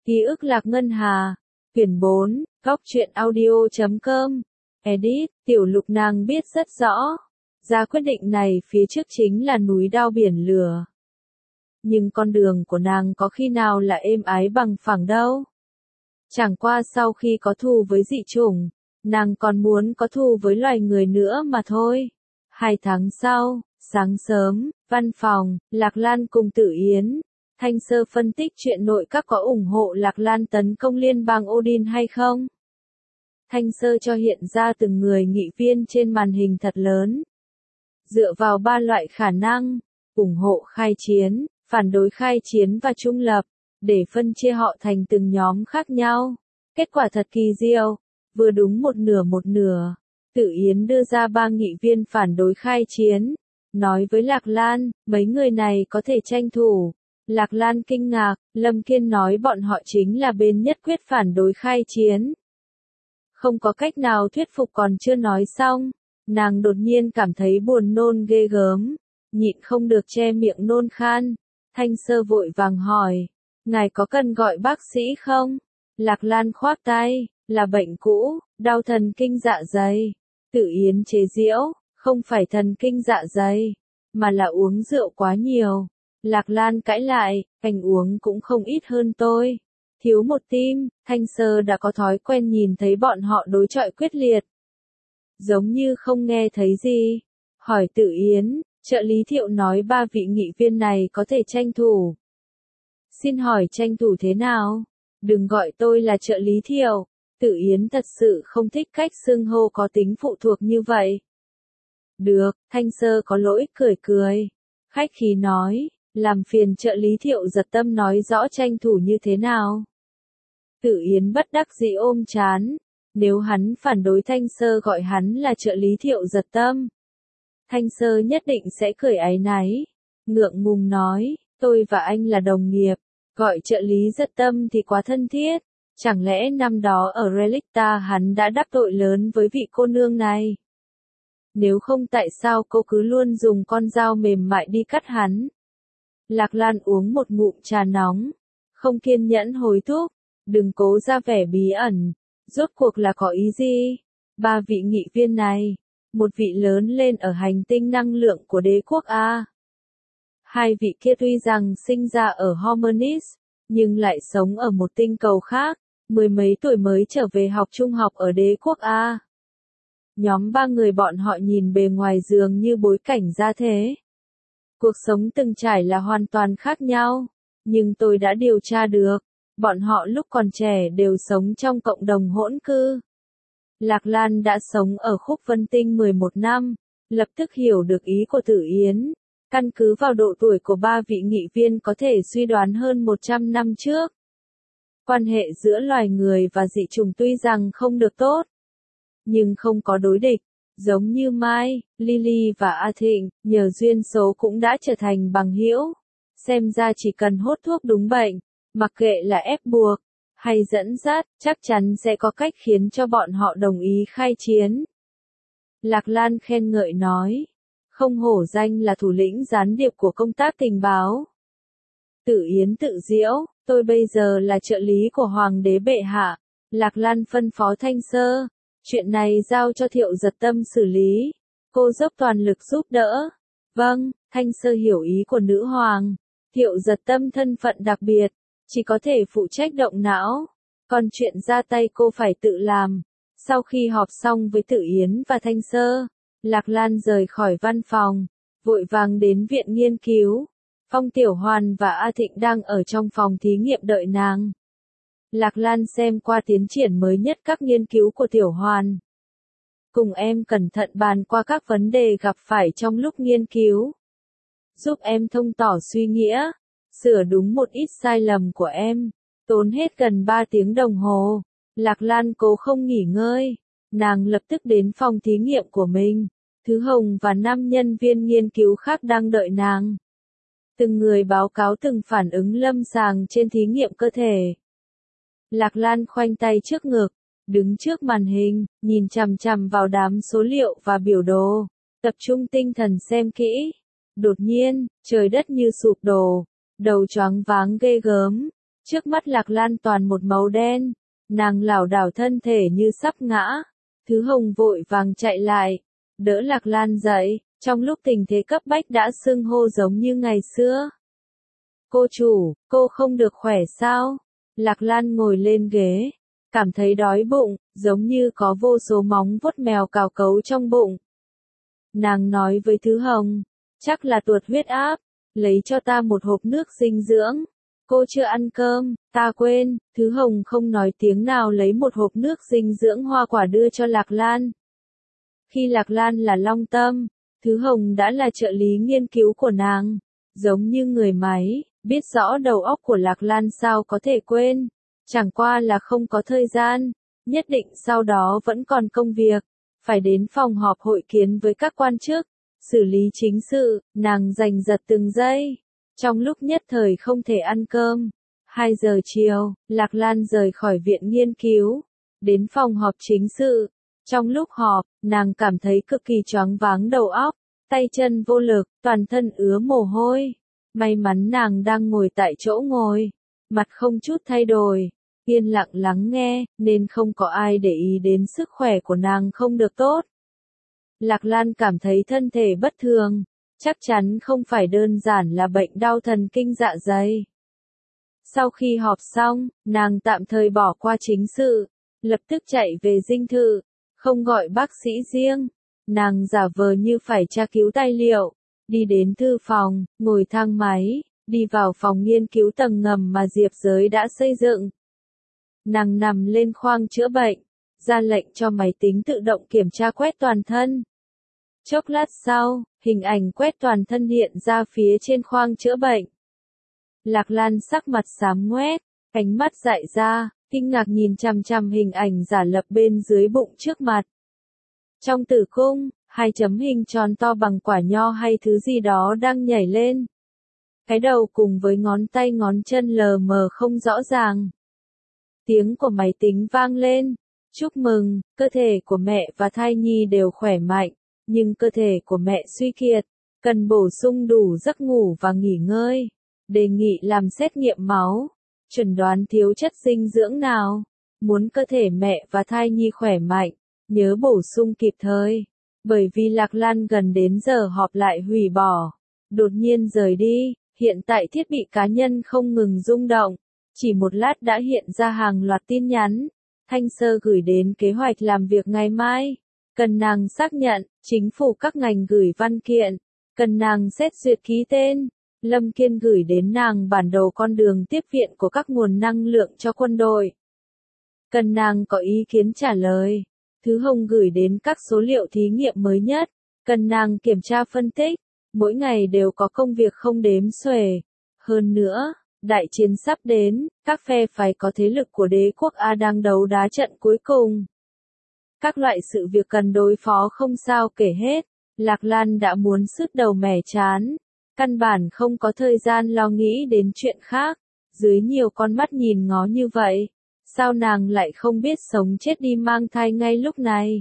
Ký ức Lạc Ngân Hà. Quyển 4, Góc truyện audio.com. Edit, Tiểu Lục nàng biết rất rõ. Ra quyết định này phía trước chính là núi đao biển lửa. Nhưng con đường của nàng có khi nào là êm ái bằng phẳng đâu. Chẳng qua sau khi có thù với dị chủng, nàng còn muốn có thù với loài người nữa mà thôi. 2 tháng sau, sáng sớm, văn phòng, Lạc Lan cùng Tử Yến. Thanh Sơ phân tích chuyện nội các có ủng hộ Lạc Lan tấn công liên bang Odin hay không? Thanh Sơ cho hiện ra từng người nghị viên trên màn hình thật lớn. Dựa vào 3 loại khả năng, ủng hộ khai chiến, phản đối khai chiến và trung lập, để phân chia họ thành từng nhóm khác nhau. Kết quả thật kỳ diệu, vừa đúng một nửa. Tử Yến đưa ra 3 nghị viên phản đối khai chiến, nói với Lạc Lan, mấy người này có thể tranh thủ. Lạc Lan kinh ngạc, Lâm Kiên nói bọn họ chính là bên nhất quyết phản đối khai chiến. Không có cách nào thuyết phục còn chưa nói xong, nàng đột nhiên cảm thấy buồn nôn ghê gớm, nhịn không được che miệng nôn khan. Thanh Sơ vội vàng hỏi, ngài có cần gọi bác sĩ không? Lạc Lan khoác tay, là bệnh cũ, đau thần kinh dạ dày. Tử Yến chế giễu, không phải thần kinh dạ dày, mà là uống rượu quá nhiều. Lạc Lan cãi lại, anh uống cũng không ít hơn tôi. Thiếu một tim, Thanh Sơ đã có thói quen nhìn thấy bọn họ đối chọi quyết liệt. Giống như không nghe thấy gì. Hỏi Tử Yến, trợ lý Thiệu nói 3 vị nghị viên này có thể tranh thủ. Xin hỏi tranh thủ thế nào? Đừng gọi tôi là trợ lý Thiệu. Tử Yến thật sự không thích cách xưng hô có tính phụ thuộc như vậy. Được, Thanh Sơ có lỗi cười. Khách khí nói, làm phiền trợ lý Thiệu giật tâm nói rõ tranh thủ như thế nào. Tử Yến bất đắc dĩ ôm chán, nếu hắn phản đối Thanh Sơ gọi hắn là trợ lý Thiệu giật tâm. Thanh Sơ nhất định sẽ cười áy náy, ngượng ngùng nói, tôi và anh là đồng nghiệp, gọi trợ lý giật tâm thì quá thân thiết. Chẳng lẽ năm đó ở Relicta hắn đã đắc tội lớn với vị cô nương này? Nếu không tại sao cô cứ luôn dùng con dao mềm mại đi cắt hắn? Lạc Lan uống một ngụm trà nóng, không kiên nhẫn hối thúc, đừng cố ra vẻ bí ẩn, rốt cuộc là có ý gì? 3 vị nghị viên này, một vị lớn lên ở hành tinh năng lượng của đế quốc A. 2 vị kia tuy rằng sinh ra ở Harmonis, nhưng lại sống ở một tinh cầu khác, 10 mấy tuổi mới trở về học trung học ở đế quốc A. Nhóm 3 người bọn họ nhìn bề ngoài dường như bối cảnh ra thế. Cuộc sống từng trải là hoàn toàn khác nhau, nhưng tôi đã điều tra được, bọn họ lúc còn trẻ đều sống trong cộng đồng hỗn cư. Lạc Lan đã sống ở Khúc Vân Tinh 11 năm, lập tức hiểu được ý của Tử Yến, căn cứ vào độ tuổi của 3 vị nghị viên có thể suy đoán hơn 100 năm trước. Quan hệ giữa loài người và dị chủng tuy rằng không được tốt, nhưng không có đối địch. Giống như Mai, Lily và A Thịnh, nhờ duyên số cũng đã trở thành bằng hữu. Xem ra chỉ cần hốt thuốc đúng bệnh, mặc kệ là ép buộc, hay dẫn dắt, chắc chắn sẽ có cách khiến cho bọn họ đồng ý khai chiến. Lạc Lan khen ngợi nói, không hổ danh là thủ lĩnh gián điệp của công tác tình báo. Tử Yến tự giễu, tôi bây giờ là trợ lý của Hoàng đế bệ hạ. Lạc Lan phân phó Thanh Sơ. Chuyện này giao cho Thiệu giật tâm xử lý. Cô dốc toàn lực giúp đỡ. Vâng, Thanh Sơ hiểu ý của nữ hoàng. Thiệu giật tâm thân phận đặc biệt, chỉ có thể phụ trách động não. Còn chuyện ra tay cô phải tự làm. Sau khi họp xong với Tử Yến và Thanh Sơ, Lạc Lan rời khỏi văn phòng, vội vàng đến viện nghiên cứu. Phong Tiểu Hoàn và A Thịnh đang ở trong phòng thí nghiệm đợi nàng. Lạc Lan xem qua tiến triển mới nhất các nghiên cứu của Tiểu Hoàn. Cùng em cẩn thận bàn qua các vấn đề gặp phải trong lúc nghiên cứu. Giúp em thông tỏ suy nghĩa, sửa đúng một ít sai lầm của em. Tốn hết gần 3 tiếng đồng hồ. Lạc Lan cố không nghỉ ngơi. Nàng lập tức đến phòng thí nghiệm của mình. Thứ Hồng và 5 nhân viên nghiên cứu khác đang đợi nàng. Từng người báo cáo từng phản ứng lâm sàng trên thí nghiệm cơ thể. Lạc Lan khoanh tay trước ngực, đứng trước màn hình, nhìn chằm chằm vào đám số liệu và biểu đồ, tập trung tinh thần xem kỹ. Đột nhiên, trời đất như sụp đổ, đầu choáng váng ghê gớm, Trước mắt Lạc Lan toàn một màu đen, nàng lảo đảo thân thể như sắp ngã. Thứ Hồng vội vàng chạy lại, đỡ Lạc Lan dậy, trong lúc tình thế cấp bách đã xưng hô giống như ngày xưa. Cô chủ, cô không được khỏe sao? Lạc Lan ngồi lên ghế, cảm thấy đói bụng, giống như có vô số móng vuốt mèo cào cấu trong bụng. Nàng nói với Thứ Hồng, chắc là tuột huyết áp, lấy cho ta một hộp nước dinh dưỡng. Cô chưa ăn cơm, ta quên. Thứ Hồng không nói tiếng nào lấy một hộp nước dinh dưỡng hoa quả đưa cho Lạc Lan. Khi Lạc Lan là Long Tâm, Thứ Hồng đã là trợ lý nghiên cứu của nàng, giống như người máy, biết rõ đầu óc của Lạc Lan sao có thể quên, chẳng qua là không có thời gian, nhất định sau đó vẫn còn công việc, phải đến phòng họp hội kiến với các quan chức, xử lý chính sự, nàng giành giật từng giây, trong lúc nhất thời không thể ăn cơm. 2 giờ chiều, Lạc Lan rời khỏi viện nghiên cứu, đến phòng họp chính sự. Trong lúc họp, nàng cảm thấy cực kỳ choáng váng đầu óc, tay chân vô lực, toàn thân ứa mồ hôi. May mắn nàng đang ngồi tại chỗ ngồi, mặt không chút thay đổi, yên lặng lắng nghe, nên không có ai để ý đến sức khỏe của nàng không được tốt. Lạc Lan cảm thấy thân thể bất thường, chắc chắn không phải đơn giản là bệnh đau thần kinh dạ dày. Sau khi họp xong, nàng tạm thời bỏ qua chính sự, lập tức chạy về dinh thự, không gọi bác sĩ riêng. Nàng giả vờ như phải tra cứu tài liệu, đi đến thư phòng, ngồi thang máy, đi vào phòng nghiên cứu tầng ngầm mà Diệp Giới đã xây dựng. Nàng nằm lên khoang chữa bệnh, ra lệnh cho máy tính tự động kiểm tra quét toàn thân. Chốc lát sau, hình ảnh quét toàn thân hiện ra phía trên khoang chữa bệnh. Lạc Lan sắc mặt xám ngoét, ánh mắt dại ra, kinh ngạc nhìn chằm chằm hình ảnh giả lập bên dưới bụng trước mặt. Trong tử cung, 2 chấm hình tròn to bằng quả nho hay thứ gì đó đang nhảy lên. Cái đầu cùng với ngón tay ngón chân lờ mờ không rõ ràng. Tiếng của máy tính vang lên. Chúc mừng, cơ thể của mẹ và thai nhi đều khỏe mạnh, nhưng cơ thể của mẹ suy kiệt, cần bổ sung đủ giấc ngủ và nghỉ ngơi. Đề nghị làm xét nghiệm máu, chẩn đoán thiếu chất dinh dưỡng nào. Muốn cơ thể mẹ và thai nhi khỏe mạnh, nhớ bổ sung kịp thời. Bởi vì Lạc Lan gần đến giờ họp lại hủy bỏ, đột nhiên rời đi, hiện tại thiết bị cá nhân không ngừng rung động. Chỉ một lát đã hiện ra hàng loạt tin nhắn. Thanh Sơ gửi đến kế hoạch làm việc ngày mai. Cần nàng xác nhận, chính phủ các ngành gửi văn kiện. Cần nàng xét duyệt ký tên. Lâm Kiên gửi đến nàng bản đồ con đường tiếp viện của các nguồn năng lượng cho quân đội. Cần nàng có ý kiến trả lời. Thứ Hồng gửi đến các số liệu thí nghiệm mới nhất. Cần nàng kiểm tra phân tích. Mỗi ngày đều có công việc không đếm xuể. Hơn nữa, đại chiến sắp đến, các phe phái có thế lực của đế quốc A đang đấu đá trận cuối cùng. Các loại sự việc cần đối phó không sao kể hết. Lạc Lan đã muốn sứt đầu mẻ chán. Căn bản không có thời gian lo nghĩ đến chuyện khác. Dưới nhiều con mắt nhìn ngó như vậy, sao nàng lại không biết sống chết đi mang thai ngay lúc này?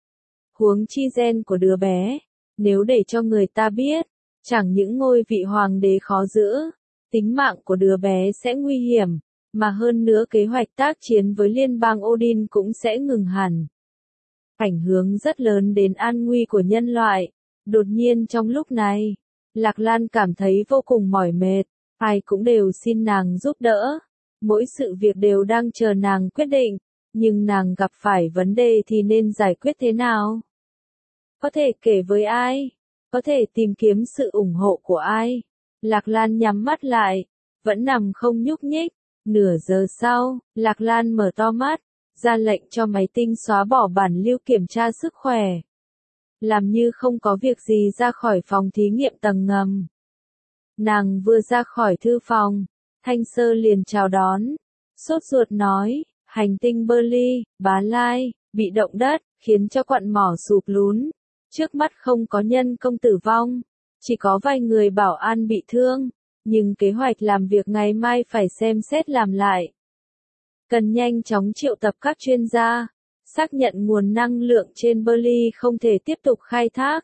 Huống chi gen của đứa bé, nếu để cho người ta biết, chẳng những ngôi vị hoàng đế khó giữ, tính mạng của đứa bé sẽ nguy hiểm, mà hơn nữa kế hoạch tác chiến với liên bang Odin cũng sẽ ngừng hẳn. Ảnh hưởng rất lớn đến an nguy của nhân loại. Đột nhiên trong lúc này, Lạc Lan cảm thấy vô cùng mỏi mệt, ai cũng đều xin nàng giúp đỡ. Mỗi sự việc đều đang chờ nàng quyết định, nhưng nàng gặp phải vấn đề thì nên giải quyết thế nào? Có thể kể với ai? Có thể tìm kiếm sự ủng hộ của ai? Lạc Lan nhắm mắt lại, vẫn nằm không nhúc nhích. Nửa giờ sau, Lạc Lan mở to mắt, ra lệnh cho máy tính xóa bỏ bản lưu kiểm tra sức khỏe. Làm như không có việc gì ra khỏi phòng thí nghiệm tầng ngầm. Nàng vừa ra khỏi thư phòng, Thanh Sơ liền chào đón, sốt ruột nói, hành tinh Berly, Bá Lai, bị động đất, khiến cho quặng mỏ sụp lún. Trước mắt không có nhân công tử vong, chỉ có vài người bảo an bị thương, nhưng kế hoạch làm việc ngày mai phải xem xét làm lại. Cần nhanh chóng triệu tập các chuyên gia, xác nhận nguồn năng lượng trên Berly không thể tiếp tục khai thác.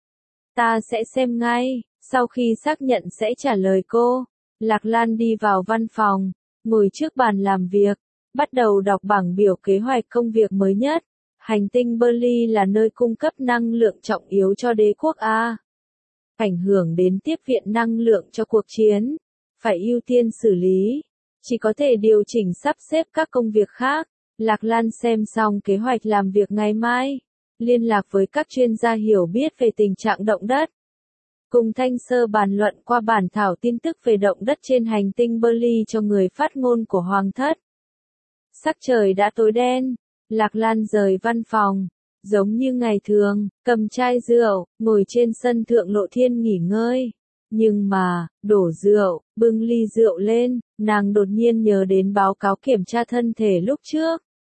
Ta sẽ xem ngay, sau khi xác nhận sẽ trả lời cô. Lạc Lan đi vào văn phòng, ngồi trước bàn làm việc, bắt đầu đọc bảng biểu kế hoạch công việc mới nhất. Hành tinh Berly là nơi cung cấp năng lượng trọng yếu cho đế quốc A. Ảnh hưởng đến tiếp viện năng lượng cho cuộc chiến. Phải ưu tiên xử lý. Chỉ có thể điều chỉnh sắp xếp các công việc khác. Lạc Lan xem xong kế hoạch làm việc ngày mai. Liên lạc với các chuyên gia hiểu biết về tình trạng động đất. Cùng Thanh Sơ bàn luận qua bản thảo tin tức về động đất trên hành tinh Berly cho người phát ngôn của Hoàng thất. Sắc trời đã tối đen. Lạc Lan rời văn phòng, giống như ngày thường, cầm chai rượu, ngồi trên sân thượng lộ thiên nghỉ ngơi. Nhưng mà, đổ rượu, bưng ly rượu lên, nàng đột nhiên nhớ đến báo cáo kiểm tra thân thể lúc trước.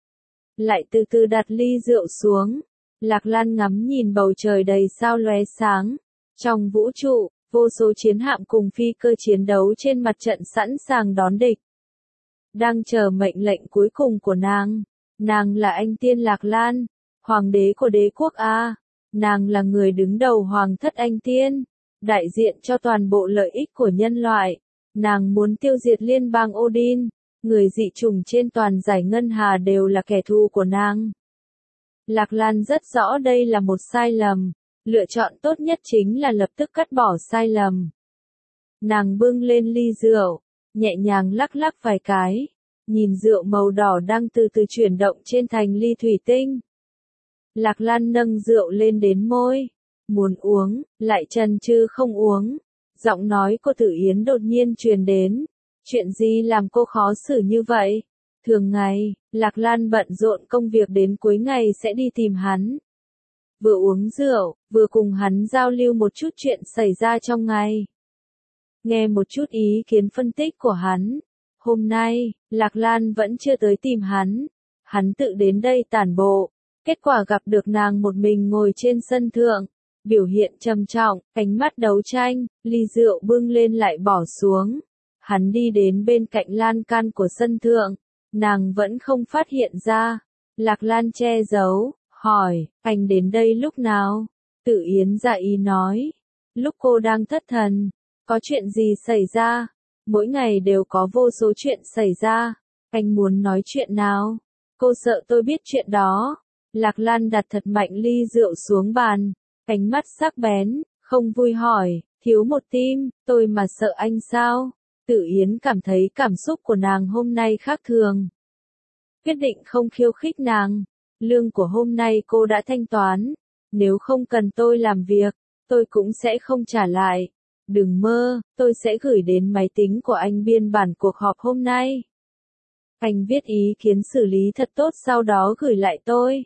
Lại từ từ đặt ly rượu xuống. Lạc Lan ngắm nhìn bầu trời đầy sao lóe sáng. Trong vũ trụ, vô số chiến hạm cùng phi cơ chiến đấu trên mặt trận sẵn sàng đón địch. Đang chờ mệnh lệnh cuối cùng của nàng. Nàng là anh tiên Lạc Lan, hoàng đế của đế quốc A. Nàng là người đứng đầu hoàng thất anh tiên, đại diện cho toàn bộ lợi ích của nhân loại. Nàng muốn tiêu diệt liên bang Odin, người dị chủng trên toàn giải ngân hà đều là kẻ thù của nàng. Lạc Lan rất rõ đây là một sai lầm, lựa chọn tốt nhất chính là lập tức cắt bỏ sai lầm. Nàng bưng lên ly rượu, nhẹ nhàng lắc lắc vài cái. Nhìn rượu màu đỏ đang từ từ chuyển động trên thành ly thủy tinh. Lạc Lan nâng rượu lên đến môi. Muốn uống, lại chần chừ không uống. Giọng nói của Tử Yến đột nhiên truyền đến. Chuyện gì làm cô khó xử như vậy? Thường ngày, Lạc Lan bận rộn công việc đến cuối ngày sẽ đi tìm hắn. Vừa uống rượu, vừa cùng hắn giao lưu một chút chuyện xảy ra trong ngày. Nghe một chút ý kiến phân tích của hắn. Hôm nay, Lạc Lan vẫn chưa tới tìm hắn. Hắn tự đến đây tản bộ. Kết quả gặp được nàng một mình ngồi trên sân thượng. Biểu hiện trầm trọng, ánh mắt đấu tranh, ly rượu bưng lên lại bỏ xuống. Hắn đi đến bên cạnh lan can của sân thượng. Nàng vẫn không phát hiện ra. Lạc Lan che giấu, hỏi, anh đến đây lúc nào? Tử Yến dạ ý nói. Lúc cô đang thất thần. Có chuyện gì xảy ra? Mỗi ngày đều có vô số chuyện xảy ra. Anh muốn nói chuyện nào? Cô sợ tôi biết chuyện đó. Lạc Lan đặt thật mạnh ly rượu xuống bàn. Ánh mắt sắc bén, không vui hỏi, thiếu một tim, tôi mà sợ anh sao? Tử Yến cảm thấy cảm xúc của nàng hôm nay khác thường. Quyết định không khiêu khích nàng. Lương của hôm nay cô đã thanh toán. Nếu không cần tôi làm việc, tôi cũng sẽ không trả lại. Đừng mơ, tôi sẽ gửi đến máy tính của anh biên bản cuộc họp hôm nay. Anh viết ý kiến xử lý thật tốt sau đó gửi lại tôi.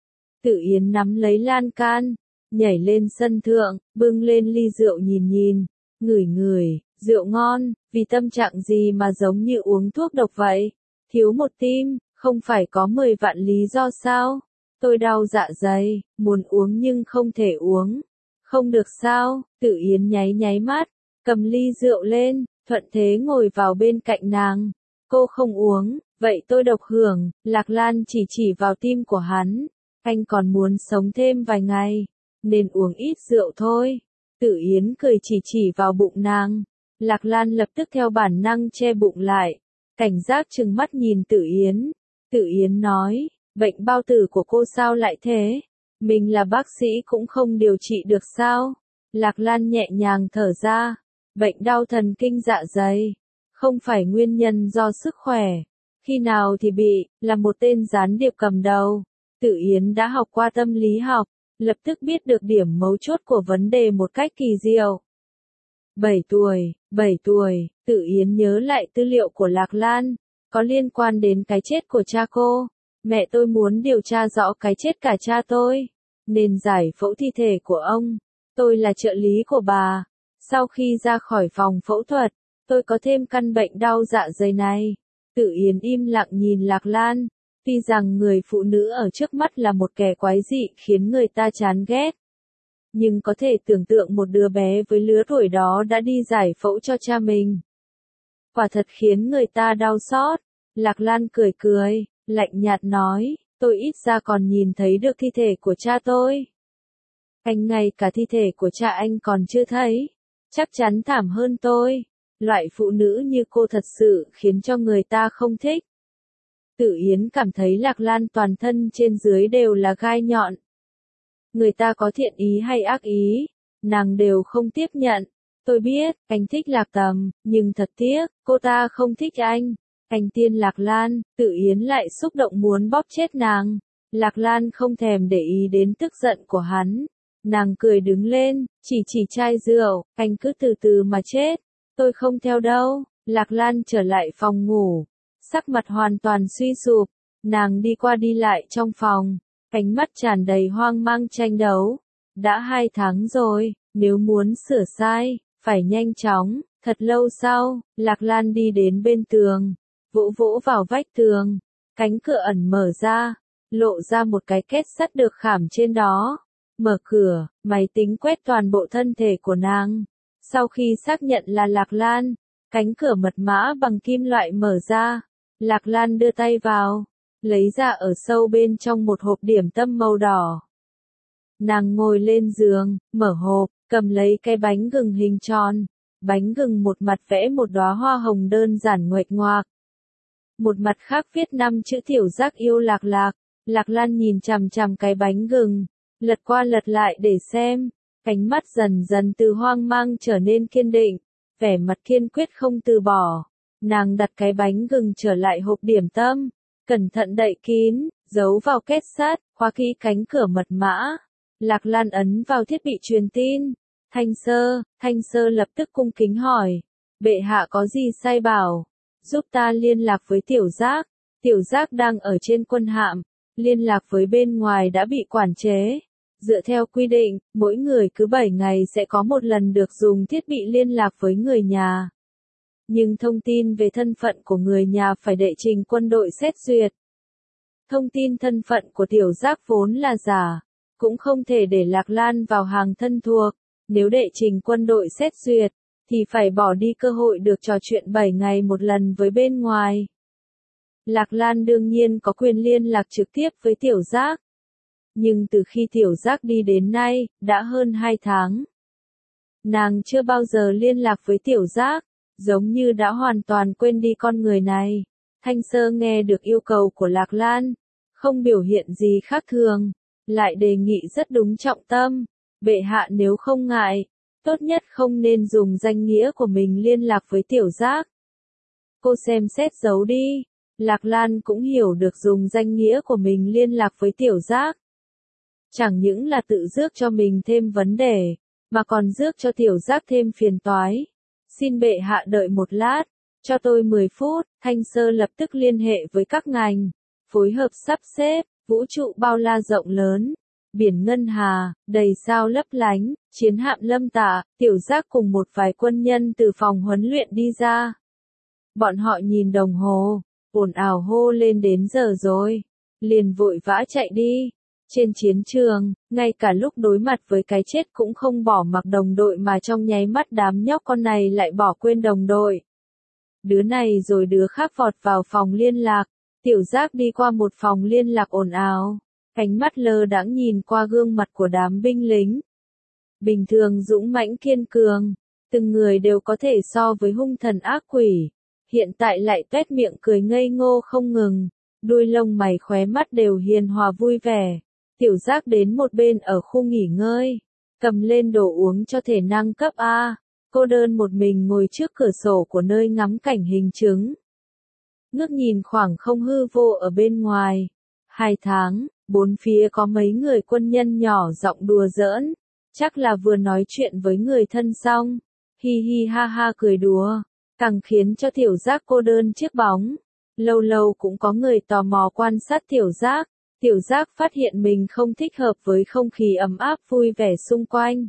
Tử Yến nắm lấy lan can, nhảy lên sân thượng, bưng lên ly rượu nhìn, ngửi, rượu ngon, vì tâm trạng gì mà giống như uống thuốc độc vậy? Thiếu một tim, không phải có 10 vạn lý do sao? Tôi đau dạ dày, muốn uống nhưng không thể uống. Không được sao? Tử Yến nháy mắt, cầm ly rượu lên, thuận thế ngồi vào bên cạnh nàng. Cô không uống, vậy tôi độc hưởng. Lạc Lan chỉ vào tim của hắn. Anh còn muốn sống thêm vài ngày, nên uống ít rượu thôi. Tử Yến cười chỉ vào bụng nàng. Lạc Lan lập tức theo bản năng che bụng lại, cảnh giác trừng mắt nhìn Tử Yến. Tử Yến nói, bệnh bao tử của cô sao lại thế? Mình là bác sĩ cũng không điều trị được sao? Lạc Lan nhẹ nhàng thở ra, bệnh đau thần kinh dạ dày, không phải nguyên nhân do sức khỏe. Khi nào thì bị, là một tên gián điệp cầm đầu. Tử Yến đã học qua tâm lý học, lập tức biết được điểm mấu chốt của vấn đề một cách kỳ diệu. 7 tuổi, Tử Yến nhớ lại tư liệu của Lạc Lan, có liên quan đến cái chết của cha cô. Mẹ tôi muốn điều tra rõ cái chết cả cha tôi, nên giải phẫu thi thể của ông. Tôi là trợ lý của bà. Sau khi ra khỏi phòng phẫu thuật, tôi có thêm căn bệnh đau dạ dày này. Tử Yến im lặng nhìn Lạc Lan. Tuy rằng người phụ nữ ở trước mắt là một kẻ quái dị khiến người ta chán ghét. Nhưng có thể tưởng tượng một đứa bé với lứa tuổi đó đã đi giải phẫu cho cha mình. Quả thật khiến người ta đau xót. Lạc Lan cười, lạnh nhạt nói, tôi ít ra còn nhìn thấy được thi thể của cha tôi. Anh ngay cả thi thể của cha anh còn chưa thấy. Chắc chắn thảm hơn tôi. Loại phụ nữ như cô thật sự khiến cho người ta không thích. Tử Yến cảm thấy Lạc Lan toàn thân trên dưới đều là gai nhọn. Người ta có thiện ý hay ác ý, nàng đều không tiếp nhận. Tôi biết, anh thích Lạc Tầm, nhưng thật tiếc, cô ta không thích anh. Anh tiên Lạc Lan, Tử Yến lại xúc động muốn bóp chết nàng. Lạc Lan không thèm để ý đến tức giận của hắn. Nàng cười đứng lên, chỉ chai rượu, anh cứ từ từ mà chết. Tôi không theo đâu. Lạc Lan trở lại phòng ngủ. Sắc mặt hoàn toàn suy sụp. Nàng đi qua đi lại trong phòng. Ánh mắt tràn đầy hoang mang tranh đấu. Đã 2 tháng rồi, nếu muốn sửa sai, phải nhanh chóng. Thật lâu sau, Lạc Lan đi đến bên tường. Vỗ vỗ vào vách tường. Cánh cửa ẩn mở ra. Lộ ra một cái két sắt được khảm trên đó. Mở cửa, máy tính quét toàn bộ thân thể của nàng. Sau khi xác nhận là Lạc Lan, cánh cửa mật mã bằng kim loại mở ra. Lạc Lan đưa tay vào, lấy ra ở sâu bên trong một hộp điểm tâm màu đỏ. Nàng ngồi lên giường, mở hộp, cầm lấy cái bánh gừng hình tròn. Bánh gừng một mặt vẽ một đóa hoa hồng đơn giản nguệch ngoạc. Một mặt khác viết 5 chữ Tiểu Giác yêu Lạc Lạc. Lạc Lan nhìn chằm chằm cái bánh gừng, lật qua lật lại để xem. Ánh mắt dần dần từ hoang mang trở nên kiên định, vẻ mặt kiên quyết không từ bỏ. Nàng đặt cái bánh gừng trở lại hộp điểm tâm, cẩn thận đậy kín, giấu vào két sắt, khóa kỹ cánh cửa mật mã. Lạc Lan ấn vào thiết bị truyền tin. Thanh Sơ lập tức cung kính hỏi. Bệ hạ có gì sai bảo? Giúp ta liên lạc với Tiểu Giác. Tiểu Giác đang ở trên quân hạm. Liên lạc với bên ngoài đã bị quản chế. Dựa theo quy định, mỗi người cứ 7 ngày sẽ có một lần được dùng thiết bị liên lạc với người nhà. Nhưng thông tin về thân phận của người nhà phải đệ trình quân đội xét duyệt. Thông tin thân phận của Tiểu Giác vốn là giả, cũng không thể để Lạc Lan vào hàng thân thuộc. Nếu đệ trình quân đội xét duyệt, thì phải bỏ đi cơ hội được trò chuyện 7 ngày một lần với bên ngoài. Lạc Lan đương nhiên có quyền liên lạc trực tiếp với Tiểu Giác. Nhưng từ khi Tiểu Giác đi đến nay, đã hơn 2 tháng. Nàng chưa bao giờ liên lạc với Tiểu Giác, giống như đã hoàn toàn quên đi con người này. Thanh Sơ nghe được yêu cầu của Lạc Lan, không biểu hiện gì khác thường, lại đề nghị rất đúng trọng tâm. Bệ hạ nếu không ngại, tốt nhất không nên dùng danh nghĩa của mình liên lạc với Tiểu Giác. Cô xem xét giấu đi. Lạc Lan cũng hiểu được dùng danh nghĩa của mình liên lạc với Tiểu Giác. Chẳng những là tự rước cho mình thêm vấn đề, mà còn rước cho Tiểu Giác thêm phiền toái. Xin bệ hạ đợi một lát, cho tôi 10 phút, Thanh Sơ lập tức liên hệ với các ngành, phối hợp sắp xếp, vũ trụ bao la rộng lớn, biển ngân hà, đầy sao lấp lánh, chiến hạm Lâm Tạ, Tiểu Giác cùng một vài quân nhân từ phòng huấn luyện đi ra. Bọn họ nhìn đồng hồ, ồn ào hô lên đến giờ rồi, liền vội vã chạy đi. Trên chiến trường, ngay cả lúc đối mặt với cái chết cũng không bỏ mặc đồng đội mà trong nháy mắt đám nhóc con này lại bỏ quên đồng đội. Đứa này rồi đứa khác vọt vào phòng liên lạc. Tiểu Giác đi qua một phòng liên lạc ồn ào, ánh mắt lơ đãng nhìn qua gương mặt của đám binh lính. Bình thường dũng mãnh kiên cường, từng người đều có thể so với hung thần ác quỷ, hiện tại lại tuét miệng cười ngây ngô không ngừng, đuôi lông mày khóe mắt đều hiền hòa vui vẻ. Tiểu Giác đến một bên ở khu nghỉ ngơi, cầm lên đồ uống cho thể năng cấp A, cô đơn một mình ngồi trước cửa sổ của nơi ngắm cảnh hình chứng. Ngước nhìn khoảng không hư vô ở bên ngoài. 2 tháng, bốn phía có mấy người quân nhân nhỏ giọng đùa giỡn, chắc là vừa nói chuyện với người thân xong. Hi hi ha ha cười đùa, càng khiến cho Tiểu Giác cô đơn chiếc bóng. Lâu lâu cũng có người tò mò quan sát Tiểu Giác. Tiểu Giác phát hiện mình không thích hợp với không khí ấm áp vui vẻ xung quanh,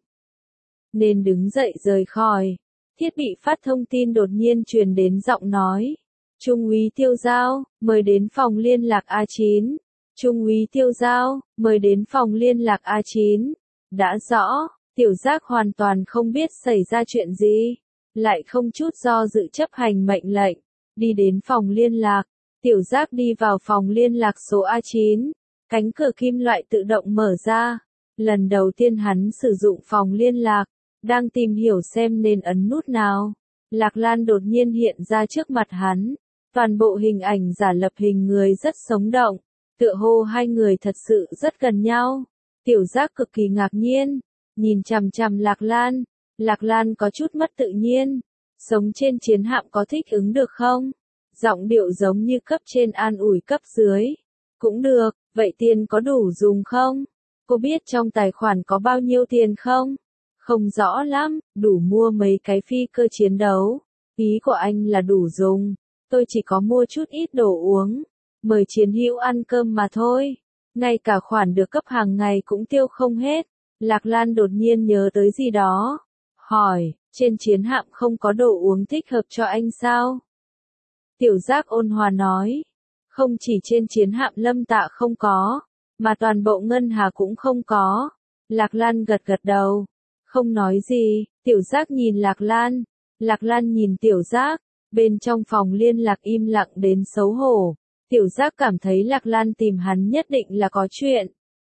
nên đứng dậy rời khỏi. Thiết bị phát thông tin đột nhiên truyền đến giọng nói. Trung úy Tiêu Giao, mời đến phòng liên lạc A9. Trung úy Tiêu Giao, mời đến phòng liên lạc A9. Đã rõ, Tiểu Giác hoàn toàn không biết xảy ra chuyện gì, lại không chút do dự chấp hành mệnh lệnh, đi đến phòng liên lạc. Tiểu Giác đi vào phòng liên lạc số A9. Cánh cửa kim loại tự động mở ra. Lần đầu tiên hắn sử dụng phòng liên lạc, đang tìm hiểu xem nên ấn nút nào. Lạc Lan đột nhiên hiện ra trước mặt hắn. Toàn bộ hình ảnh giả lập hình người rất sống động. Tựa hồ hai người thật sự rất gần nhau. Tiểu Giác cực kỳ ngạc nhiên. Nhìn chằm chằm Lạc Lan. Lạc Lan có chút mất tự nhiên. Sống trên chiến hạm có thích ứng được không? Giọng điệu giống như cấp trên an ủi cấp dưới. Cũng được, vậy tiền có đủ dùng không? Cô biết trong tài khoản có bao nhiêu tiền không? Không rõ lắm, đủ mua mấy cái phi cơ chiến đấu. Ý của anh là đủ dùng. Tôi chỉ có mua chút ít đồ uống. Mời chiến hữu ăn cơm mà thôi. Ngay cả khoản được cấp hàng ngày cũng tiêu không hết. Lạc Lan đột nhiên nhớ tới gì đó. Hỏi, trên chiến hạm không có đồ uống thích hợp cho anh sao? Tiểu Giác ôn hòa nói. Không chỉ trên chiến hạm Lâm Tạ không có, mà toàn bộ ngân hà cũng không có. Lạc Lan gật gật đầu. Không nói gì, Tiểu Giác nhìn Lạc Lan. Lạc Lan nhìn Tiểu Giác. Bên trong phòng liên lạc im lặng đến xấu hổ. Tiểu Giác cảm thấy Lạc Lan tìm hắn nhất định là có chuyện.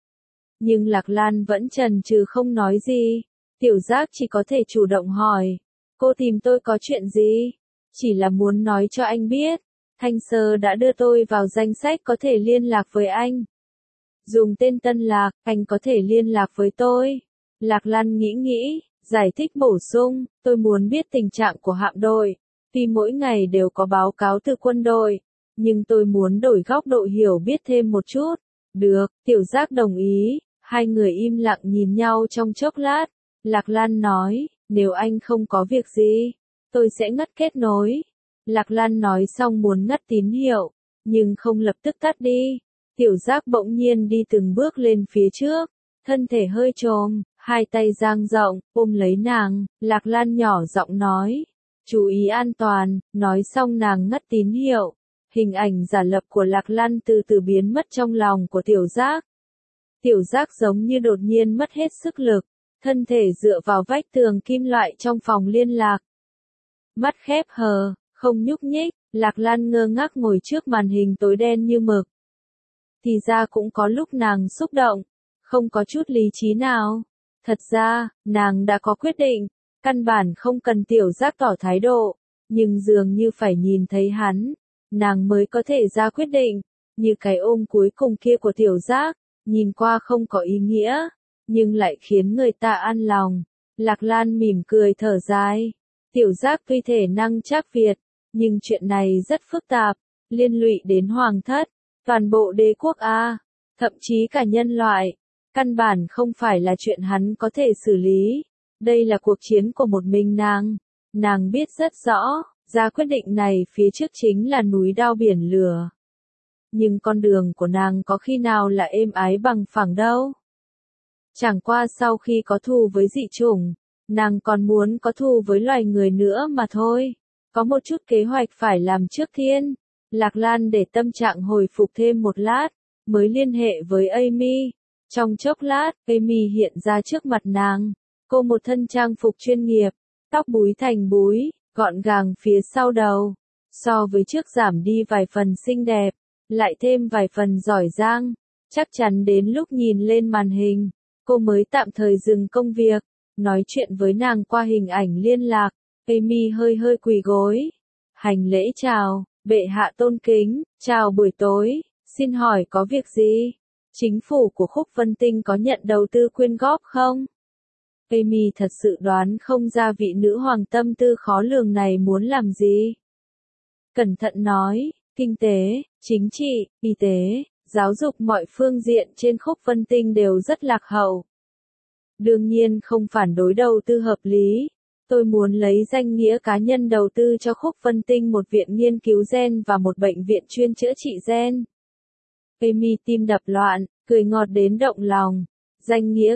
Nhưng Lạc Lan vẫn chần chừ không nói gì. Tiểu Giác chỉ có thể chủ động hỏi. Cô tìm tôi có chuyện gì? Chỉ là muốn nói cho anh biết. Thanh Sơ đã đưa tôi vào danh sách có thể liên lạc với anh. Dùng tên Tân Lạc, anh có thể liên lạc với tôi. Lạc Lan nghĩ, giải thích bổ sung, tôi muốn biết tình trạng của hạm đội. Tuy mỗi ngày đều có báo cáo từ quân đội, nhưng tôi muốn đổi góc độ hiểu biết thêm một chút. Được, Tiểu Giác đồng ý, hai người im lặng nhìn nhau trong chốc lát. Lạc Lan nói, nếu anh không có việc gì, tôi sẽ ngắt kết nối. Lạc Lan nói xong muốn ngắt tín hiệu, nhưng không lập tức tắt đi. Tiểu Giác bỗng nhiên đi từng bước lên phía trước, thân thể hơi chồm, hai tay dang rộng, ôm lấy nàng. Lạc Lan nhỏ giọng nói, chú ý an toàn, nói xong nàng ngắt tín hiệu. Hình ảnh giả lập của Lạc Lan từ từ biến mất trong lòng của Tiểu Giác. Tiểu Giác giống như đột nhiên mất hết sức lực, thân thể dựa vào vách tường kim loại trong phòng liên lạc. Mắt khép hờ, không nhúc nhích, Lạc Lan ngơ ngác ngồi trước màn hình tối đen như mực. Thì ra cũng có lúc nàng xúc động, không có chút lý trí nào. Thật ra, nàng đã có quyết định, căn bản không cần Tiểu Giác tỏ thái độ, nhưng dường như phải nhìn thấy hắn, nàng mới có thể ra quyết định, như cái ôm cuối cùng kia của Tiểu Giác, nhìn qua không có ý nghĩa, nhưng lại khiến người ta an lòng. Lạc Lan mỉm cười thở dài. Tiểu Giác tuy thể năng trác Việt, nhưng chuyện này rất phức tạp, liên lụy đến hoàng thất, toàn bộ đế quốc A, thậm chí cả nhân loại. Căn bản không phải là chuyện hắn có thể xử lý. Đây là cuộc chiến của một mình nàng. Nàng biết rất rõ, ra quyết định này phía trước chính là núi đao biển lửa. Nhưng con đường của nàng có khi nào là êm ái bằng phẳng đâu. Chẳng qua sau khi có thù với dị chủng, nàng còn muốn có thù với loài người nữa mà thôi. Có một chút kế hoạch phải làm trước tiên. Lạc Lan để tâm trạng hồi phục thêm một lát, mới liên hệ với Amy. Trong chốc lát, Amy hiện ra trước mặt nàng. Cô một thân trang phục chuyên nghiệp, tóc búi thành búi, gọn gàng phía sau đầu. So với trước giảm đi vài phần xinh đẹp, lại thêm vài phần giỏi giang. Chắc chắn đến lúc nhìn lên màn hình, cô mới tạm thời dừng công việc, nói chuyện với nàng qua hình ảnh liên lạc. Amy hơi hơi quỳ gối. Hành lễ chào, bệ hạ tôn kính, chào buổi tối, xin hỏi có việc gì? Chính phủ của Khúc Vân Tinh có nhận đầu tư quyên góp không? Amy thật sự đoán không ra vị nữ hoàng tâm tư khó lường này muốn làm gì. Cẩn thận nói, kinh tế, chính trị, y tế, giáo dục mọi phương diện trên Khúc Vân Tinh đều rất lạc hậu. Đương nhiên không phản đối đầu tư hợp lý. Tôi muốn lấy danh nghĩa cá nhân đầu tư cho Khúc Vân Tinh một viện nghiên cứu gen và một bệnh viện chuyên chữa trị gen. Amy tim đập loạn, cười ngọt đến động lòng. Danh nghĩa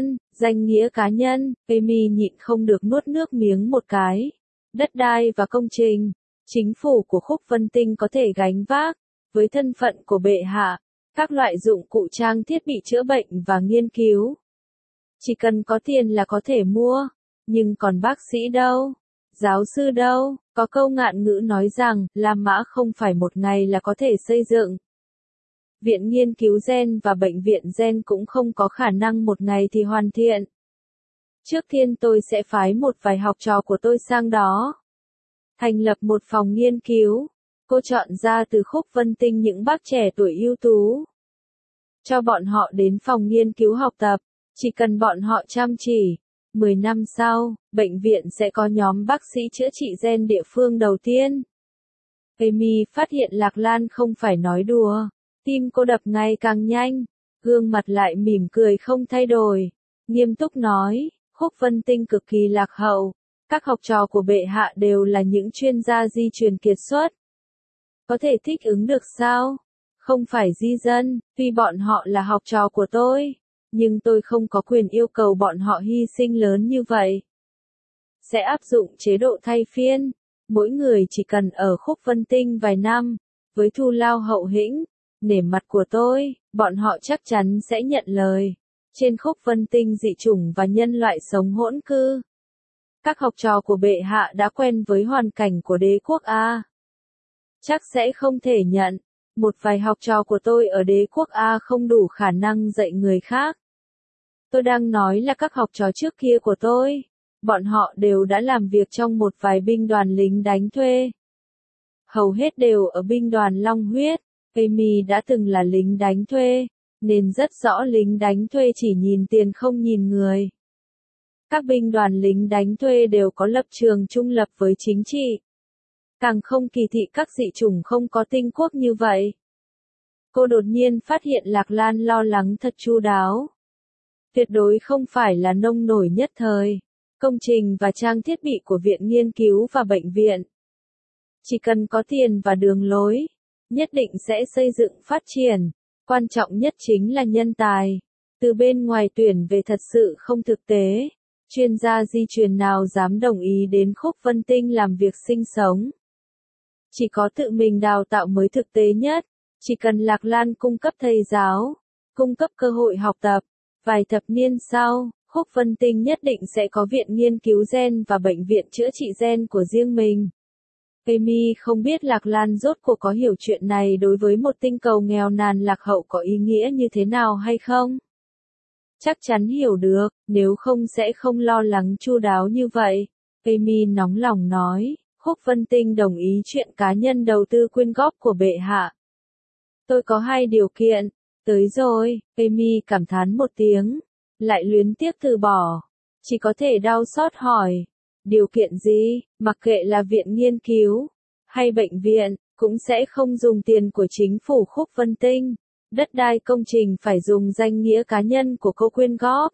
cá nhân, Amy nhịn không được nuốt nước miếng một cái. Đất đai và công trình, chính phủ của Khúc Vân Tinh có thể gánh vác, với thân phận của bệ hạ, các loại dụng cụ trang thiết bị chữa bệnh và nghiên cứu. Chỉ cần có tiền là có thể mua, nhưng còn bác sĩ đâu? Giáo sư đâu? Có câu ngạn ngữ nói rằng, Lam Mã không phải một ngày là có thể xây dựng. Viện nghiên cứu gen và bệnh viện gen cũng không có khả năng một ngày thì hoàn thiện. Trước tiên tôi sẽ phái một vài học trò của tôi sang đó. thành lập một phòng nghiên cứu. Cô chọn ra từ Khúc Vân Tinh những bác trẻ tuổi ưu tú, cho bọn họ đến phòng nghiên cứu học tập, chỉ cần bọn họ chăm chỉ. 10 năm sau, bệnh viện sẽ có nhóm bác sĩ chữa trị gen địa phương đầu tiên. Amy phát hiện Lạc Lan không phải nói đùa, tim cô đập ngày càng nhanh, gương mặt lại mỉm cười không thay đổi, nghiêm túc nói, Khúc Vân Tinh cực kỳ lạc hậu, các học trò của bệ hạ đều là những chuyên gia di truyền kiệt xuất. Có thể thích ứng được sao? Không phải di dân, tuy bọn họ là học trò của tôi, nhưng tôi không có quyền yêu cầu bọn họ hy sinh lớn như vậy. Sẽ áp dụng chế độ thay phiên, mỗi người chỉ cần ở Khúc Vân Tinh vài năm, với thù lao hậu hĩnh, nể mặt của tôi, bọn họ chắc chắn sẽ nhận lời. Trên Khúc Vân Tinh dị chủng và nhân loại sống hỗn cư. Các học trò của bệ hạ đã quen với hoàn cảnh của đế quốc A. Chắc sẽ không thể nhận. Một vài học trò của tôi ở đế quốc A không đủ khả năng dạy người khác. Tôi đang nói là các học trò trước kia của tôi. Bọn họ đều đã làm việc trong một vài binh đoàn lính đánh thuê. Hầu hết đều ở binh đoàn Long Huyết. Amy đã từng là lính đánh thuê, nên rất rõ lính đánh thuê chỉ nhìn tiền không nhìn người. Các binh đoàn lính đánh thuê đều có lập trường trung lập với chính trị. Càng không kỳ thị các dị chủng không có tinh quốc như vậy. Cô đột nhiên phát hiện Lạc Lan lo lắng thật chu đáo. Tuyệt đối không phải là nông nổi nhất thời. Công trình và trang thiết bị của viện nghiên cứu và bệnh viện. Chỉ cần có tiền và đường lối, nhất định sẽ xây dựng phát triển. Quan trọng nhất chính là nhân tài. Từ bên ngoài tuyển về thật sự không thực tế. Chuyên gia di truyền nào dám đồng ý đến Khúc Vân Tinh làm việc sinh sống. Chỉ có tự mình đào tạo mới thực tế nhất. Chỉ cần Lạc Lan cung cấp thầy giáo, cung cấp cơ hội học tập. Vài thập niên sau, Khúc Vân Tinh nhất định sẽ có viện nghiên cứu gen và bệnh viện chữa trị gen của riêng mình. Amy không biết Lạc Lan rốt cuộc có hiểu chuyện này đối với một tinh cầu nghèo nàn lạc hậu có ý nghĩa như thế nào hay không? Chắc chắn hiểu được, nếu không sẽ không lo lắng chu đáo như vậy. Amy nóng lòng nói, Khúc Vân Tinh đồng ý chuyện cá nhân đầu tư quyên góp của bệ hạ. Tôi có 2 điều kiện. Tới rồi, Amy cảm thán một tiếng, lại luyến tiếc từ bỏ. Chỉ có thể đau xót hỏi. Điều kiện gì, mặc kệ là viện nghiên cứu, hay bệnh viện, cũng sẽ không dùng tiền của chính phủ Khúc Vân Tinh. Đất đai công trình phải dùng danh nghĩa cá nhân của cô quyên góp.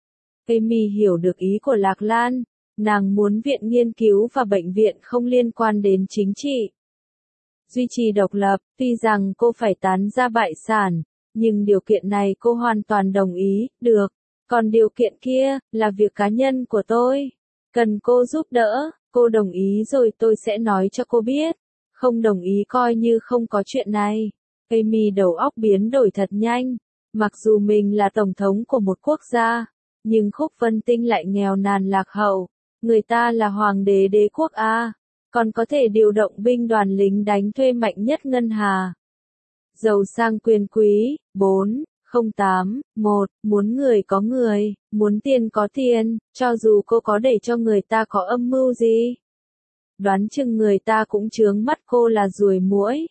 Amy hiểu được ý của Lạc Lan, nàng muốn viện nghiên cứu và bệnh viện không liên quan đến chính trị. Duy trì độc lập, tuy rằng cô phải tán ra bại sản, nhưng điều kiện này cô hoàn toàn đồng ý, được. Còn điều kiện kia, là việc cá nhân của tôi. Cần cô giúp đỡ, cô đồng ý rồi tôi sẽ nói cho cô biết. Không đồng ý coi như không có chuyện này. Amy đầu óc biến đổi thật nhanh. Mặc dù mình là tổng thống của một quốc gia, nhưng Khúc Vân Tinh lại nghèo nàn lạc hậu. Người ta là hoàng đế đế quốc A, còn có thể điều động binh đoàn lính đánh thuê mạnh nhất ngân hà. Giàu sang quyền quý, 408, muốn người có người, muốn tiền có tiền, cho dù cô có để cho người ta có âm mưu gì. Đoán chừng người ta cũng chướng mắt cô là ruồi muỗi.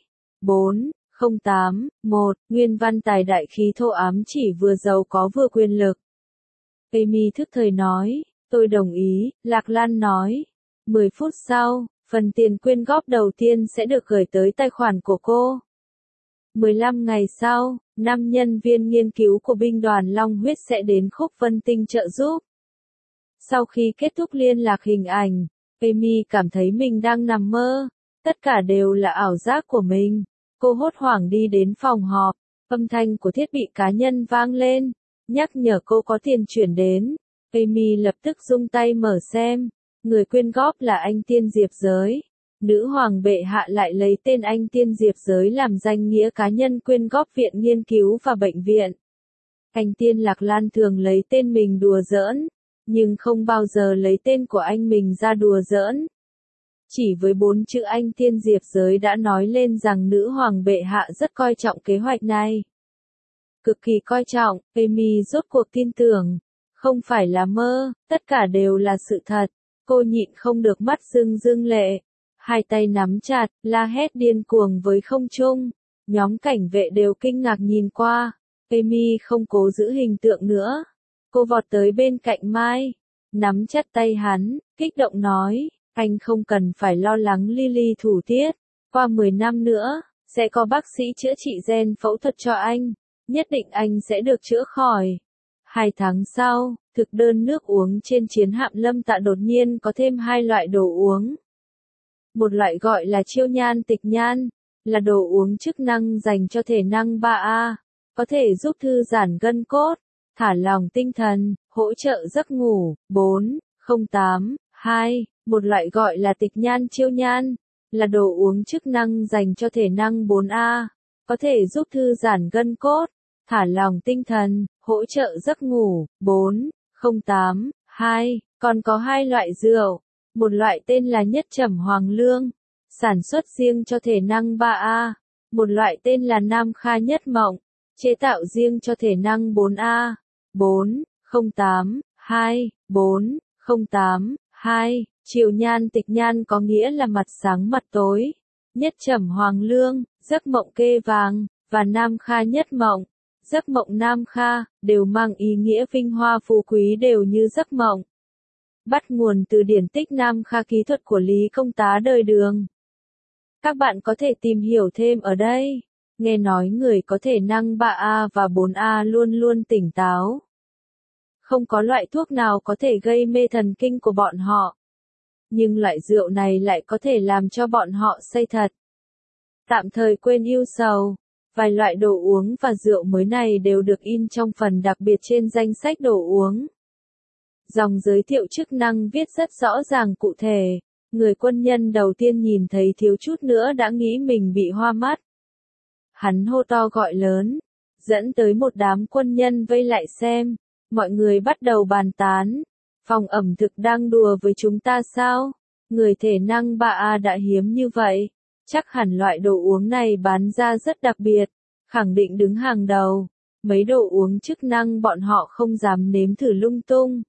408, nguyên văn tài đại khí thô ám chỉ vừa giàu có vừa quyền lực. Amy thức thời nói, tôi đồng ý, Lạc Lan nói. 10 phút sau, phần tiền quyên góp đầu tiên sẽ được gửi tới tài khoản của cô. 15 ngày sau, 5 nhân viên nghiên cứu của binh đoàn Long Huyết sẽ đến Khúc Vân Tinh trợ giúp. Sau khi kết thúc liên lạc hình ảnh, Amy cảm thấy mình đang nằm mơ. Tất cả đều là ảo giác của mình. Cô hốt hoảng đi đến phòng họp. Âm thanh của thiết bị cá nhân vang lên, nhắc nhở cô có tiền chuyển đến. Amy lập tức rung tay mở xem. Người quyên góp là anh Tiên Diệp Giới. Nữ hoàng bệ hạ lại lấy tên anh Tiên Diệp Giới làm danh nghĩa cá nhân quyên góp viện nghiên cứu và bệnh viện. Anh Tiên Lạc Lan thường lấy tên mình đùa giỡn, nhưng không bao giờ lấy tên của anh mình ra đùa giỡn. Chỉ với 4 chữ anh Tiên Diệp Giới đã nói lên rằng nữ hoàng bệ hạ rất coi trọng kế hoạch này. Cực kỳ coi trọng, Amy rốt cuộc tin tưởng. Không phải là mơ, tất cả đều là sự thật. Cô nhịn không được mắt rưng rưng lệ. hai tay nắm chặt, la hét điên cuồng với không trung. Nhóm cảnh vệ đều kinh ngạc nhìn qua. Amy không cố giữ hình tượng nữa. Cô vọt tới bên cạnh Mai, nắm chặt tay hắn, kích động nói, anh không cần phải lo lắng Lily thủ tiết. Qua 10 năm nữa, sẽ có bác sĩ chữa trị gen phẫu thuật cho anh. Nhất định anh sẽ được chữa khỏi. 2 tháng sau, thực đơn nước uống trên chiến hạm Lâm Tạ đột nhiên có thêm 2 loại đồ uống. Một loại gọi là chiêu nhan tịch nhan, là đồ uống chức năng dành cho thể năng 3A, có thể giúp thư giãn gân cốt, thả lỏng tinh thần, hỗ trợ giấc ngủ. 408-2, một loại gọi là tịch nhan chiêu nhan, là đồ uống chức năng dành cho thể năng 4A, có thể giúp thư giãn gân cốt, thả lỏng tinh thần, hỗ trợ giấc ngủ. 408-2, còn có 2 loại rượu. Một loại tên là Nhất Trầm Hoàng Lương, sản xuất riêng cho thể năng 3A. Một loại tên là Nam Kha Nhất Mộng, chế tạo riêng cho thể năng 4A. 408-2, chiều nhan tịch nhan có nghĩa là mặt sáng mặt tối. Nhất Trầm Hoàng Lương, giấc mộng kê vàng, và Nam Kha Nhất Mộng, giấc mộng Nam Kha, đều mang ý nghĩa vinh hoa phú quý đều như giấc mộng. Bắt nguồn từ điển tích Nam Kha ký thuật của Lý Công Tá đời Đường. Các bạn có thể tìm hiểu thêm ở đây. Nghe nói người có thể năng 3A và 4A luôn luôn tỉnh táo. Không có loại thuốc nào có thể gây mê thần kinh của bọn họ. Nhưng loại rượu này lại có thể làm cho bọn họ say thật. Tạm thời quên ưu sầu. Vài loại đồ uống và rượu mới này đều được in trong phần đặc biệt trên danh sách đồ uống. Dòng giới thiệu chức năng viết rất rõ ràng cụ thể. Người quân nhân đầu tiên nhìn thấy thiếu chút nữa đã nghĩ mình bị hoa mắt. Hắn hô to gọi lớn, dẫn tới một đám quân nhân vây lại xem. Mọi người bắt đầu bàn tán. Phòng ẩm thực đang đùa với chúng ta sao? Người thể năng 3A đã hiếm như vậy. Chắc hẳn loại đồ uống này bán ra rất đặc biệt. Khẳng định đứng hàng đầu. Mấy đồ uống chức năng bọn họ không dám nếm thử lung tung.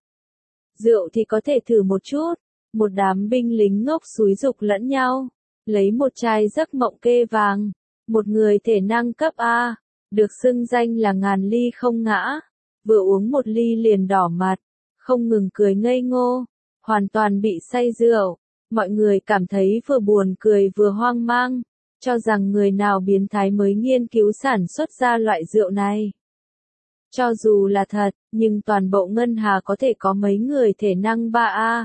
Rượu thì có thể thử một chút. Một đám binh lính ngốc xúi giục lẫn nhau. Lấy một chai giấc mộng kê vàng. Một người thể năng cấp A. Được xưng danh là ngàn ly không ngã. Vừa uống một ly liền đỏ mặt. Không ngừng cười ngây ngô. Hoàn toàn bị say rượu. Mọi người cảm thấy vừa buồn cười vừa hoang mang. Cho rằng người nào biến thái mới nghiên cứu sản xuất ra loại rượu này. Cho dù là thật, nhưng toàn bộ Ngân Hà có thể có mấy người thể năng 3A.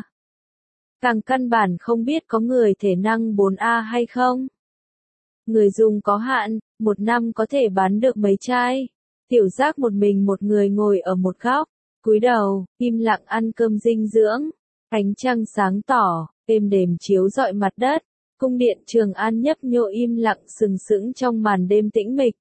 Càng căn bản không biết có người thể năng 4A hay không. Người dùng có hạn, 1 năm có thể bán được mấy chai. Tiểu Giác một mình một người ngồi ở một góc, cúi đầu, im lặng ăn cơm dinh dưỡng. Ánh trăng sáng tỏ, êm đềm chiếu rọi mặt đất. Cung điện Trường An nhấp nhô im lặng sừng sững trong màn đêm tĩnh mịch.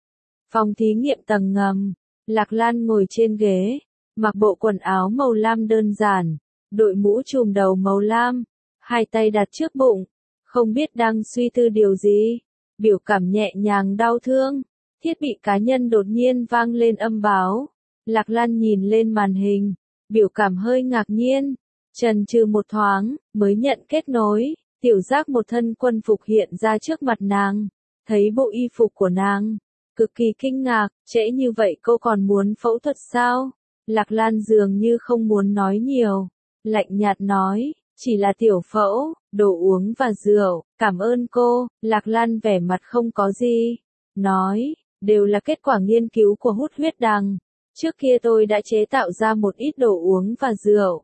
Phòng thí nghiệm tầng ngầm, Lạc Lan ngồi trên ghế, mặc bộ quần áo màu lam đơn giản, đội mũ trùm đầu màu lam, hai tay đặt trước bụng, không biết đang suy tư điều gì, biểu cảm nhẹ nhàng đau thương. Thiết bị cá nhân đột nhiên vang lên âm báo. Lạc Lan nhìn lên màn hình, biểu cảm hơi ngạc nhiên, chần chừ một thoáng, mới nhận kết nối. Tiểu Giác một thân quân phục hiện ra trước mặt nàng, thấy bộ y phục của nàng, cực kỳ kinh ngạc, trễ như vậy cô còn muốn phẫu thuật sao? Lạc Lan dường như không muốn nói nhiều, lạnh nhạt nói, chỉ là tiểu phẫu, đồ uống và rượu, cảm ơn cô. Lạc Lan vẻ mặt không có gì, nói, đều là kết quả nghiên cứu của hút huyết đằng. Trước kia tôi đã chế tạo ra một ít đồ uống và rượu,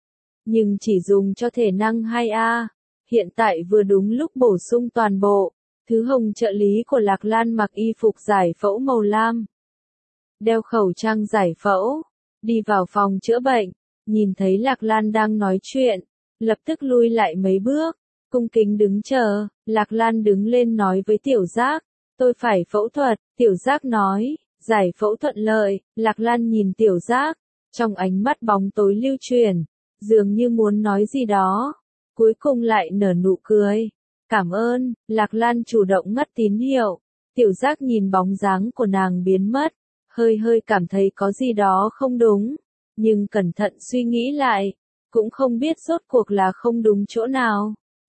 nhưng chỉ dùng cho thể năng 2A. Hiện tại vừa đúng lúc bổ sung toàn bộ. Thứ Hồng trợ lý của Lạc Lan mặc y phục giải phẫu màu lam, đeo khẩu trang giải phẫu, đi vào phòng chữa bệnh, nhìn thấy Lạc Lan đang nói chuyện, lập tức lui lại mấy bước, cung kính đứng chờ. Lạc Lan đứng lên nói với Tiểu Giác, tôi phải phẫu thuật. Tiểu Giác nói, giải phẫu thuận lợi. Lạc Lan nhìn Tiểu Giác, trong ánh mắt bóng tối lưu chuyển, dường như muốn nói gì đó. Cuối cùng lại nở nụ cười. Cảm ơn. Lạc Lan chủ động ngắt tín hiệu. Tiểu Giác nhìn bóng dáng của nàng biến mất, hơi cảm thấy có gì đó không đúng, nhưng cẩn thận suy nghĩ lại, cũng không biết rốt cuộc là không đúng chỗ nào.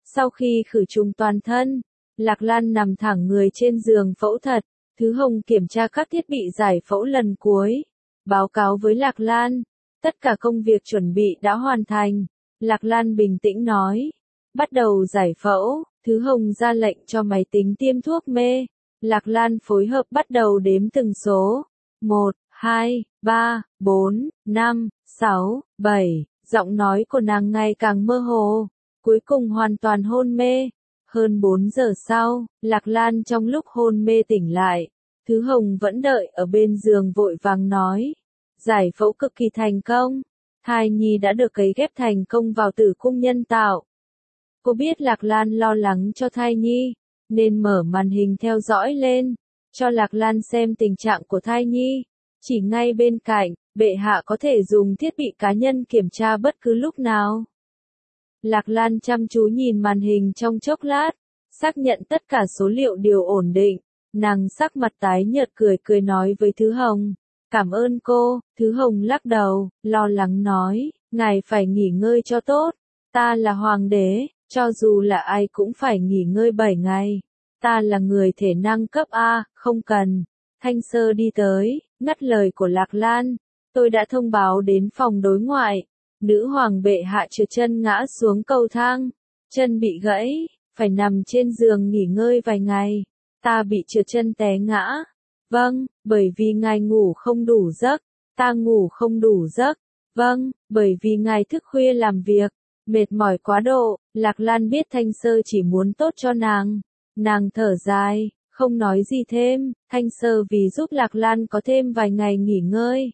Sau khi khử trùng toàn thân, Lạc Lan nằm thẳng người trên giường phẫu thuật, Thứ Hồng kiểm tra các thiết bị giải phẫu lần cuối, báo cáo với Lạc Lan, tất cả công việc chuẩn bị đã hoàn thành. Lạc Lan bình tĩnh nói, bắt đầu giải phẫu, Thứ Hồng ra lệnh cho máy tính tiêm thuốc mê. Lạc Lan phối hợp bắt đầu đếm từng số, 1, 2, 3, 4, 5, 6, 7, giọng nói của nàng ngày càng mơ hồ, cuối cùng hoàn toàn hôn mê. Hơn 4 giờ sau, Lạc Lan trong lúc hôn mê tỉnh lại, Thứ Hồng vẫn đợi ở bên giường vội vàng nói, giải phẫu cực kỳ thành công, thai nhi đã được cấy ghép thành công vào tử cung nhân tạo. Cô biết Lạc Lan lo lắng cho thai nhi, nên mở màn hình theo dõi lên, cho Lạc Lan xem tình trạng của thai nhi. Chỉ ngay bên cạnh, bệ hạ có thể dùng thiết bị cá nhân kiểm tra bất cứ lúc nào. Lạc Lan chăm chú nhìn màn hình trong chốc lát, xác nhận tất cả số liệu đều ổn định. Nàng sắc mặt tái nhợt cười nói với Thứ Hồng, cảm ơn cô. Thứ Hồng lắc đầu, lo lắng nói, ngài phải nghỉ ngơi cho tốt. Ta là hoàng đế, cho dù là ai cũng phải nghỉ ngơi 7 ngày. Ta là người thể năng cấp A, không cần. Thanh Sơ đi tới, ngắt lời của Lạc Lan. Tôi đã thông báo đến phòng đối ngoại. Nữ hoàng bệ hạ trượt chân ngã xuống cầu thang. Chân bị gãy, phải nằm trên giường nghỉ ngơi vài ngày. Ta bị trượt chân té ngã. Vâng, bởi vì ngài ngủ không đủ giấc. Ta ngủ không đủ giấc. Vâng, bởi vì ngài thức khuya làm việc. Mệt mỏi quá độ. Lạc Lan biết Thanh Sơ chỉ muốn tốt cho nàng. Nàng thở dài, không nói gì thêm. Thanh Sơ vì giúp Lạc Lan có thêm vài ngày nghỉ ngơi.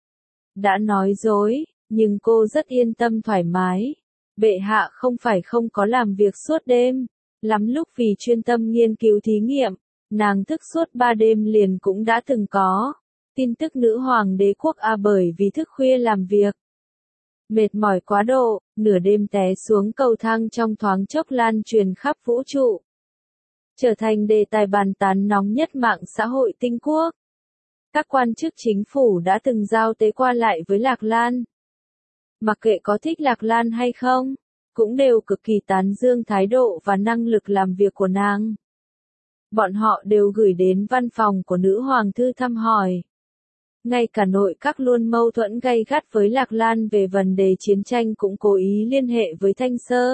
Đã nói dối, nhưng cô rất yên tâm thoải mái. Bệ hạ không phải không có làm việc suốt đêm. Lắm lúc vì chuyên tâm nghiên cứu thí nghiệm, nàng thức suốt 3 đêm liền cũng đã từng có. Tin tức nữ hoàng đế quốc A bởi vì thức khuya làm việc. Mệt mỏi quá độ, nửa đêm té xuống cầu thang trong thoáng chốc lan truyền khắp vũ trụ. Trở thành đề tài bàn tán nóng nhất mạng xã hội Tinh Quốc. Các quan chức chính phủ đã từng giao tế qua lại với Lạc Lan. Mặc kệ có thích Lạc Lan hay không, cũng đều cực kỳ tán dương thái độ và năng lực làm việc của nàng. Bọn họ đều gửi đến văn phòng của nữ hoàng thư thăm hỏi. Ngay cả nội các luôn mâu thuẫn gay gắt với Lạc Lan về vấn đề chiến tranh cũng cố ý liên hệ với Thanh Sơ.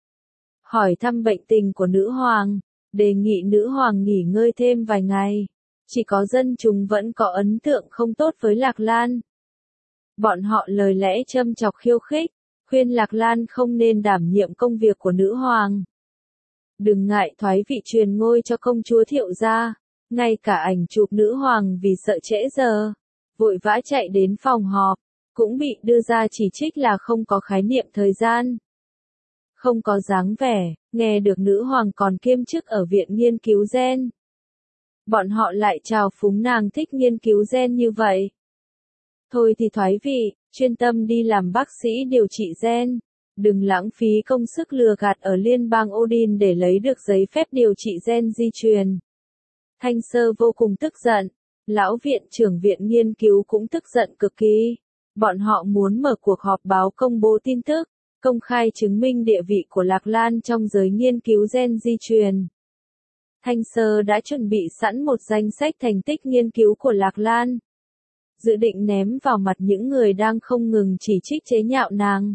Hỏi thăm bệnh tình của nữ hoàng, đề nghị nữ hoàng nghỉ ngơi thêm vài ngày. Chỉ có dân chúng vẫn có ấn tượng không tốt với Lạc Lan. Bọn họ lời lẽ châm chọc khiêu khích, khuyên Lạc Lan không nên đảm nhiệm công việc của nữ hoàng. Đừng ngại thoái vị truyền ngôi cho công chúa Thiệu gia. Ngay cả ảnh chụp nữ hoàng vì sợ trễ giờ, vội vã chạy đến phòng họp, cũng bị đưa ra chỉ trích là không có khái niệm thời gian. Không có dáng vẻ, nghe được nữ hoàng còn kiêm chức ở viện nghiên cứu gen. Bọn họ lại chào phúng nàng thích nghiên cứu gen như vậy. Thôi thì thoái vị, chuyên tâm đi làm bác sĩ điều trị gen. Đừng lãng phí công sức lừa gạt ở liên bang Odin để lấy được giấy phép điều trị gen di truyền. Thanh Sơ vô cùng tức giận. Lão viện trưởng viện nghiên cứu cũng tức giận cực kỳ. Bọn họ muốn mở cuộc họp báo công bố tin tức, công khai chứng minh địa vị của Lạc Lan trong giới nghiên cứu gen di truyền. Thanh Sơ đã chuẩn bị sẵn một danh sách thành tích nghiên cứu của Lạc Lan. Dự định ném vào mặt những người đang không ngừng chỉ trích chế nhạo nàng.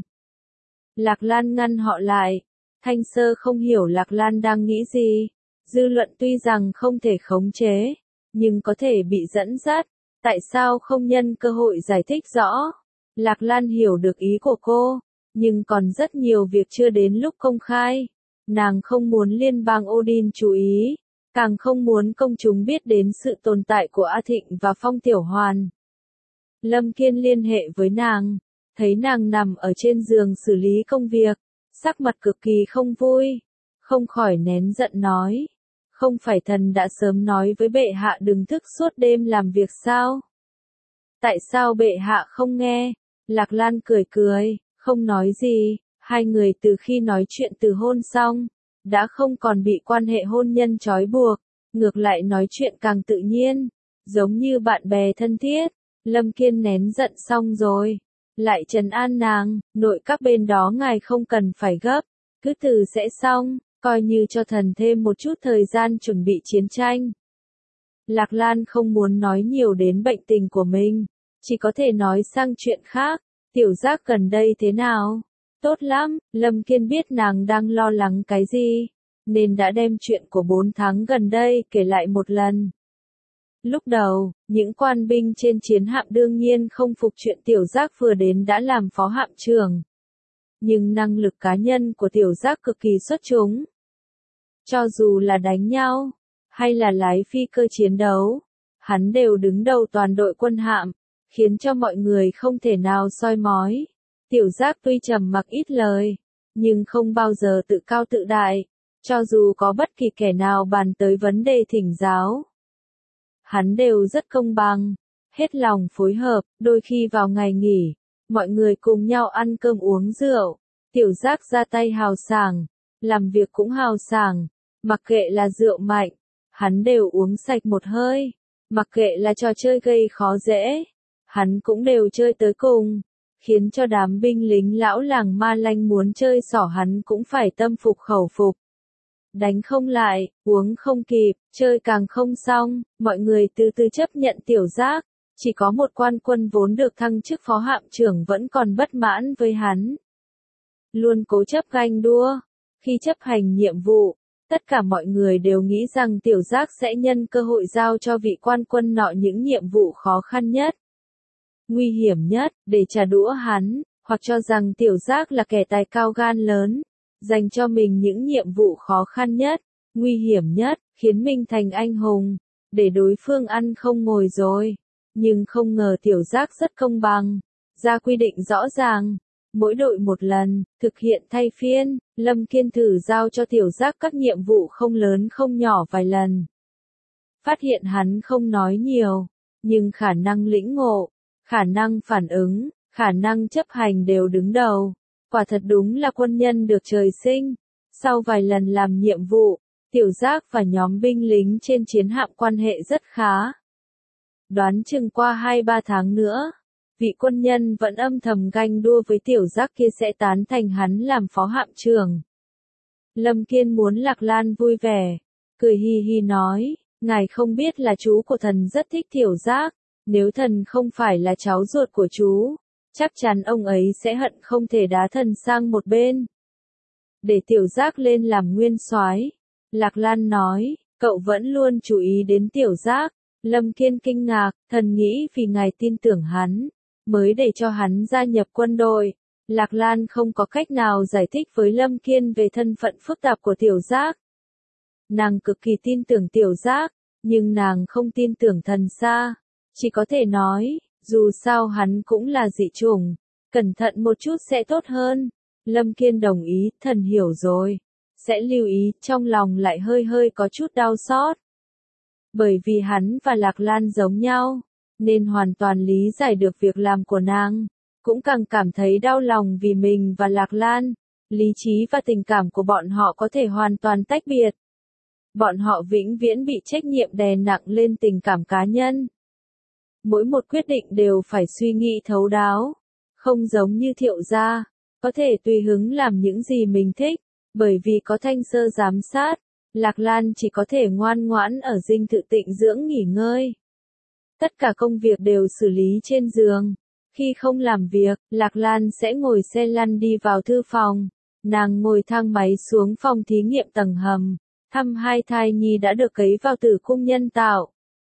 Lạc Lan ngăn họ lại. Thanh Sơ không hiểu Lạc Lan đang nghĩ gì. Dư luận tuy rằng không thể khống chế, nhưng có thể bị dẫn dắt. Tại sao không nhân cơ hội giải thích rõ? Lạc Lan hiểu được ý của cô, nhưng còn rất nhiều việc chưa đến lúc công khai. Nàng không muốn liên bang Odin chú ý, càng không muốn công chúng biết đến sự tồn tại của A Thịnh và Phong Tiểu Hoàn. Lâm Kiên liên hệ với nàng, thấy nàng nằm ở trên giường xử lý công việc, sắc mặt cực kỳ không vui, không khỏi nén giận nói. Không phải thần đã sớm nói với bệ hạ đừng thức suốt đêm làm việc sao? Tại sao bệ hạ không nghe? Lạc Lan cười, không nói gì. Hai người từ khi nói chuyện từ hôn xong, đã không còn bị quan hệ hôn nhân trói buộc, ngược lại nói chuyện càng tự nhiên, giống như bạn bè thân thiết. Lâm Kiên nén giận xong rồi, lại trấn an nàng, nội các bên đó ngài không cần phải gấp, cứ từ sẽ xong, coi như cho thần thêm một chút thời gian chuẩn bị chiến tranh. Lạc Lan không muốn nói nhiều đến bệnh tình của mình, chỉ có thể nói sang chuyện khác. Tiểu Giác gần đây thế nào? Tốt lắm, Lâm Kiên biết nàng đang lo lắng cái gì, nên đã đem chuyện của 4 tháng gần đây kể lại một lần. Lúc đầu, những quan binh trên chiến hạm đương nhiên không phục chuyện Tiểu Giác vừa đến đã làm phó hạm trưởng. Nhưng năng lực cá nhân của Tiểu Giác cực kỳ xuất chúng. Cho dù là đánh nhau, hay là lái phi cơ chiến đấu, hắn đều đứng đầu toàn đội quân hạm, khiến cho mọi người không thể nào soi mói. Tiểu Giác tuy trầm mặc ít lời, nhưng không bao giờ tự cao tự đại, cho dù có bất kỳ kẻ nào bàn tới vấn đề thỉnh giáo. Hắn đều rất công bằng, hết lòng phối hợp, đôi khi vào ngày nghỉ, mọi người cùng nhau ăn cơm uống rượu, Tiểu Giác ra tay hào sảng, làm việc cũng hào sảng, mặc kệ là rượu mạnh, hắn đều uống sạch một hơi, mặc kệ là trò chơi gây khó dễ, hắn cũng đều chơi tới cùng, khiến cho đám binh lính lão làng Ma Lanh muốn chơi xỏ hắn cũng phải tâm phục khẩu phục. Đánh không lại, uống không kịp, chơi càng không xong, mọi người từ từ chấp nhận Tiểu Giác, chỉ có một quan quân vốn được thăng chức phó hạm trưởng vẫn còn bất mãn với hắn. Luôn cố chấp ganh đua, khi chấp hành nhiệm vụ, tất cả mọi người đều nghĩ rằng Tiểu Giác sẽ nhân cơ hội giao cho vị quan quân nọ những nhiệm vụ khó khăn nhất, nguy hiểm nhất, để trả đũa hắn, hoặc cho rằng Tiểu Giác là kẻ tài cao gan lớn, dành cho mình những nhiệm vụ khó khăn nhất, nguy hiểm nhất, khiến mình thành anh hùng, để đối phương ăn không ngồi rồi. Nhưng không ngờ Tiểu Giác rất công bằng, ra quy định rõ ràng, mỗi đội một lần, thực hiện thay phiên, Lâm Kiên thử giao cho Tiểu Giác các nhiệm vụ không lớn không nhỏ vài lần. Phát hiện hắn không nói nhiều, nhưng khả năng lĩnh ngộ, khả năng phản ứng, khả năng chấp hành đều đứng đầu. Quả thật đúng là quân nhân được trời sinh. Sau vài lần làm nhiệm vụ, Tiểu Giác và nhóm binh lính trên chiến hạm quan hệ rất khá. Đoán chừng qua 2-3 tháng nữa, vị quân nhân vẫn âm thầm ganh đua với Tiểu Giác kia sẽ tán thành hắn làm phó hạm trưởng. Lâm Kiên muốn Lạc Lan vui vẻ, cười hi hi nói, ngài không biết là chú của thần rất thích Tiểu Giác, nếu thần không phải là cháu ruột của chú, chắc chắn ông ấy sẽ hận không thể đá thần sang một bên. Để Tiểu Giác lên làm nguyên soái, Lạc Lan nói, cậu vẫn luôn chú ý đến Tiểu Giác. Lâm Kiên kinh ngạc, thần nghĩ vì ngài tin tưởng hắn, mới để cho hắn gia nhập quân đội. Lạc Lan không có cách nào giải thích với Lâm Kiên về thân phận phức tạp của Tiểu Giác. Nàng cực kỳ tin tưởng Tiểu Giác, nhưng nàng không tin tưởng thần xa. Chỉ có thể nói, dù sao hắn cũng là dị chủng, cẩn thận một chút sẽ tốt hơn. Lâm Kiên đồng ý, thần hiểu rồi. Sẽ lưu ý, trong lòng lại hơi hơi có chút đau xót. Bởi vì hắn và Lạc Lan giống nhau, nên hoàn toàn lý giải được việc làm của nàng, cũng càng cảm thấy đau lòng vì mình và Lạc Lan, lý trí và tình cảm của bọn họ có thể hoàn toàn tách biệt. Bọn họ vĩnh viễn bị trách nhiệm đè nặng lên tình cảm cá nhân. Mỗi một quyết định đều phải suy nghĩ thấu đáo, không giống như Thiệu gia, có thể tùy hứng làm những gì mình thích, bởi vì có Thanh Sơ giám sát. Lạc Lan chỉ có thể ngoan ngoãn ở dinh thự tịnh dưỡng nghỉ ngơi. Tất cả công việc đều xử lý trên giường. Khi không làm việc, Lạc Lan sẽ ngồi xe lăn đi vào thư phòng. Nàng ngồi thang máy xuống phòng thí nghiệm tầng hầm, thăm 2 thai nhi đã được cấy vào tử cung nhân tạo.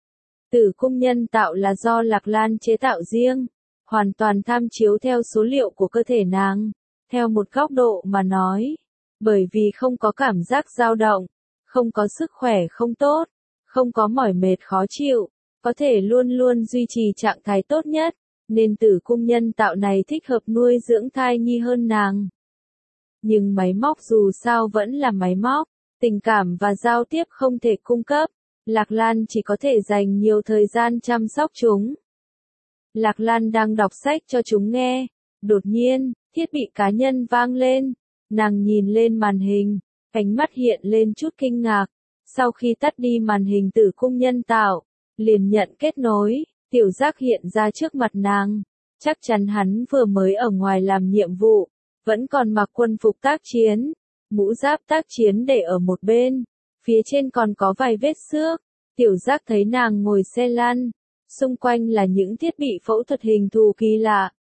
Tử cung nhân tạo là do Lạc Lan chế tạo riêng, hoàn toàn tham chiếu theo số liệu của cơ thể nàng. Theo một góc độ mà nói, bởi vì không có cảm giác dao động, không có sức khỏe không tốt, không có mỏi mệt khó chịu, có thể luôn luôn duy trì trạng thái tốt nhất, nên tử cung nhân tạo này thích hợp nuôi dưỡng thai nhi hơn nàng. Nhưng máy móc dù sao vẫn là máy móc, tình cảm và giao tiếp không thể cung cấp, Lạc Lan chỉ có thể dành nhiều thời gian chăm sóc chúng. Lạc Lan đang đọc sách cho chúng nghe, đột nhiên, thiết bị cá nhân vang lên, nàng nhìn lên màn hình. Ánh mắt hiện lên chút kinh ngạc, sau khi tắt đi màn hình tử cung nhân tạo, liền nhận kết nối, Tiểu Giác hiện ra trước mặt nàng, chắc chắn hắn vừa mới ở ngoài làm nhiệm vụ, vẫn còn mặc quân phục tác chiến, mũ giáp tác chiến để ở một bên, phía trên còn có vài vết xước. Tiểu Giác thấy nàng ngồi xe lăn, xung quanh là những thiết bị phẫu thuật hình thù kỳ lạ,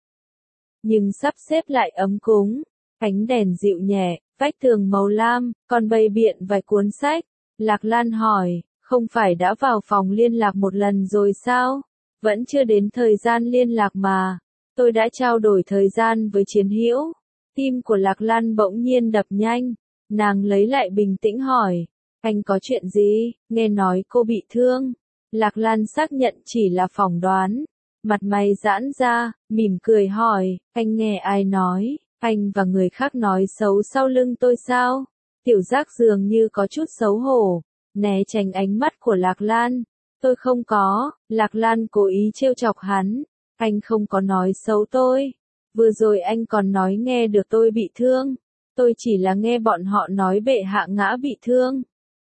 nhưng sắp xếp lại ấm cúng, ánh đèn dịu nhẹ, vách tường màu lam, còn bày biện vài cuốn sách. Lạc Lan hỏi, không phải đã vào phòng liên lạc một lần rồi sao? Vẫn chưa đến thời gian liên lạc mà. Tôi đã trao đổi thời gian với Chiến Hữu. Tim của Lạc Lan bỗng nhiên đập nhanh. Nàng lấy lại bình tĩnh hỏi, anh có chuyện gì? Nghe nói cô bị thương. Lạc Lan xác nhận chỉ là phỏng đoán. Mặt mày giãn ra, mỉm cười hỏi, anh nghe ai nói, anh và người khác nói xấu sau lưng tôi sao? Tiểu Giác dường như có chút xấu hổ, né tránh ánh mắt của Lạc Lan. Tôi không có. Lạc Lan cố ý trêu chọc hắn. Anh không có nói xấu tôi. Vừa rồi anh còn nói nghe được tôi bị thương. Tôi chỉ là nghe bọn họ nói bệ hạ ngã bị thương.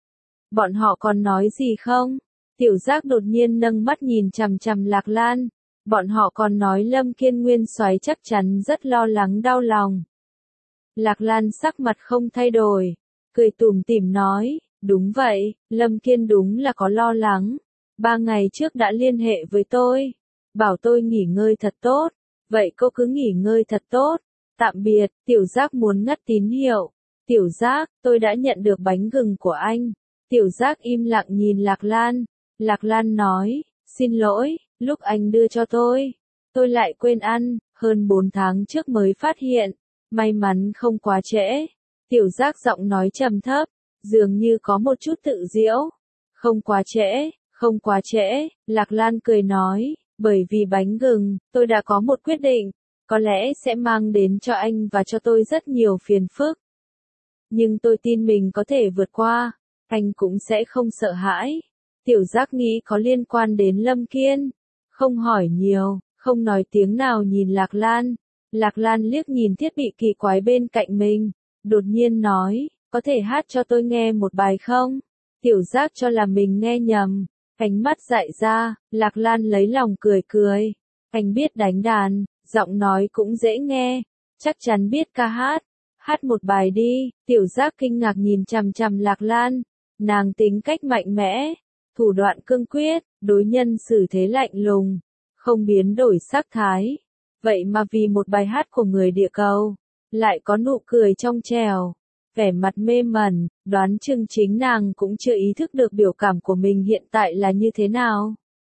Bọn họ còn nói gì không? Tiểu Giác đột nhiên nâng mắt nhìn chằm chằm Lạc Lan. Bọn họ còn nói Lâm Kiên nguyên soái chắc chắn rất lo lắng đau lòng. Lạc Lan sắc mặt không thay đổi, cười tủm tỉm nói, đúng vậy, Lâm Kiên đúng là có lo lắng. 3 ngày trước đã liên hệ với tôi, bảo tôi nghỉ ngơi thật tốt. Vậy cô cứ nghỉ ngơi thật tốt. Tạm biệt. Tiểu Giác muốn ngắt tín hiệu. Tiểu Giác, tôi đã nhận được bánh gừng của anh. Tiểu Giác im lặng nhìn Lạc Lan. Lạc Lan nói, xin lỗi, lúc anh đưa cho tôi lại quên ăn, hơn 4 tháng trước mới phát hiện. May mắn không quá trễ. Tiểu Giác giọng nói trầm thấp, dường như có một chút tự giễu. Không quá trễ, không quá trễ. Lạc Lan cười nói, bởi vì bánh gừng, tôi đã có một quyết định, có lẽ sẽ mang đến cho anh và cho tôi rất nhiều phiền phức. Nhưng tôi tin mình có thể vượt qua, anh cũng sẽ không sợ hãi. Tiểu Giác nghĩ có liên quan đến Lâm Kiên, không hỏi nhiều, không nói tiếng nào nhìn Lạc Lan. Lạc Lan liếc nhìn thiết bị kỳ quái bên cạnh mình, đột nhiên nói, có thể hát cho tôi nghe một bài không? Tiểu Giác cho là mình nghe nhầm, ánh mắt dại ra. Lạc Lan lấy lòng cười cười, anh biết đánh đàn, giọng nói cũng dễ nghe, chắc chắn biết ca hát. Hát một bài đi. Tiểu Giác kinh ngạc nhìn chằm chằm Lạc Lan, nàng tính cách mạnh mẽ, thủ đoạn cương quyết, đối nhân xử thế lạnh lùng, không biến đổi sắc thái. Vậy mà vì một bài hát của người địa cầu, lại có nụ cười trong trẻo, vẻ mặt mê mẩn, đoán chừng chính nàng cũng chưa ý thức được biểu cảm của mình hiện tại là như thế nào.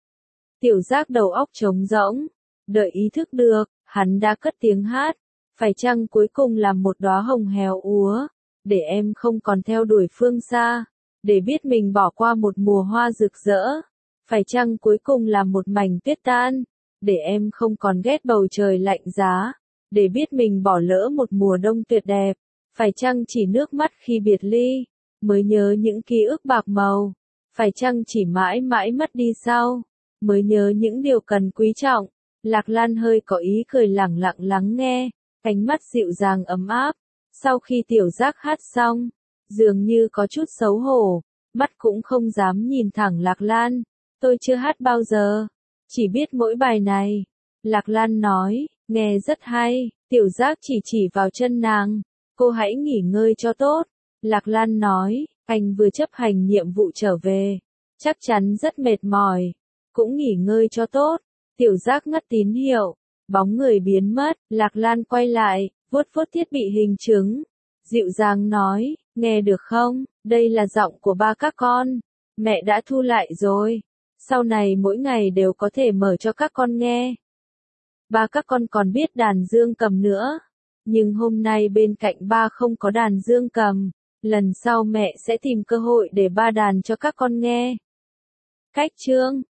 Tiểu Giác đầu óc trống rỗng, đợi ý thức được, hắn đã cất tiếng hát, phải chăng cuối cùng là một đóa hồng héo úa, để em không còn theo đuổi phương xa, để biết mình bỏ qua một mùa hoa rực rỡ, phải chăng cuối cùng là một mảnh tuyết tan, để em không còn ghét bầu trời lạnh giá, để biết mình bỏ lỡ một mùa đông tuyệt đẹp, phải chăng chỉ nước mắt khi biệt ly, mới nhớ những ký ức bạc màu, phải chăng chỉ mãi mãi mất đi sau, mới nhớ những điều cần quý trọng. Lạc Lan hơi có ý cười lẳng lặng lắng nghe, ánh mắt dịu dàng ấm áp. Sau khi Tiểu Giác hát xong, dường như có chút xấu hổ, mắt cũng không dám nhìn thẳng Lạc Lan. Tôi chưa hát bao giờ, chỉ biết mỗi bài này. Lạc Lan nói, nghe rất hay. Tiểu Giác chỉ vào chân nàng, cô hãy nghỉ ngơi cho tốt. Lạc Lan nói, anh vừa chấp hành nhiệm vụ trở về, chắc chắn rất mệt mỏi, cũng nghỉ ngơi cho tốt. Tiểu Giác ngắt tín hiệu, bóng người biến mất. Lạc Lan quay lại, vuốt vuốt thiết bị hình chứng, dịu dàng nói, nghe được không, đây là giọng của ba các con, mẹ đã thu lại rồi, sau này mỗi ngày đều có thể mở cho các con nghe. Ba các con còn biết đàn dương cầm nữa, nhưng hôm nay bên cạnh ba không có đàn dương cầm, lần sau mẹ sẽ tìm cơ hội để ba đàn cho các con nghe. Cách chương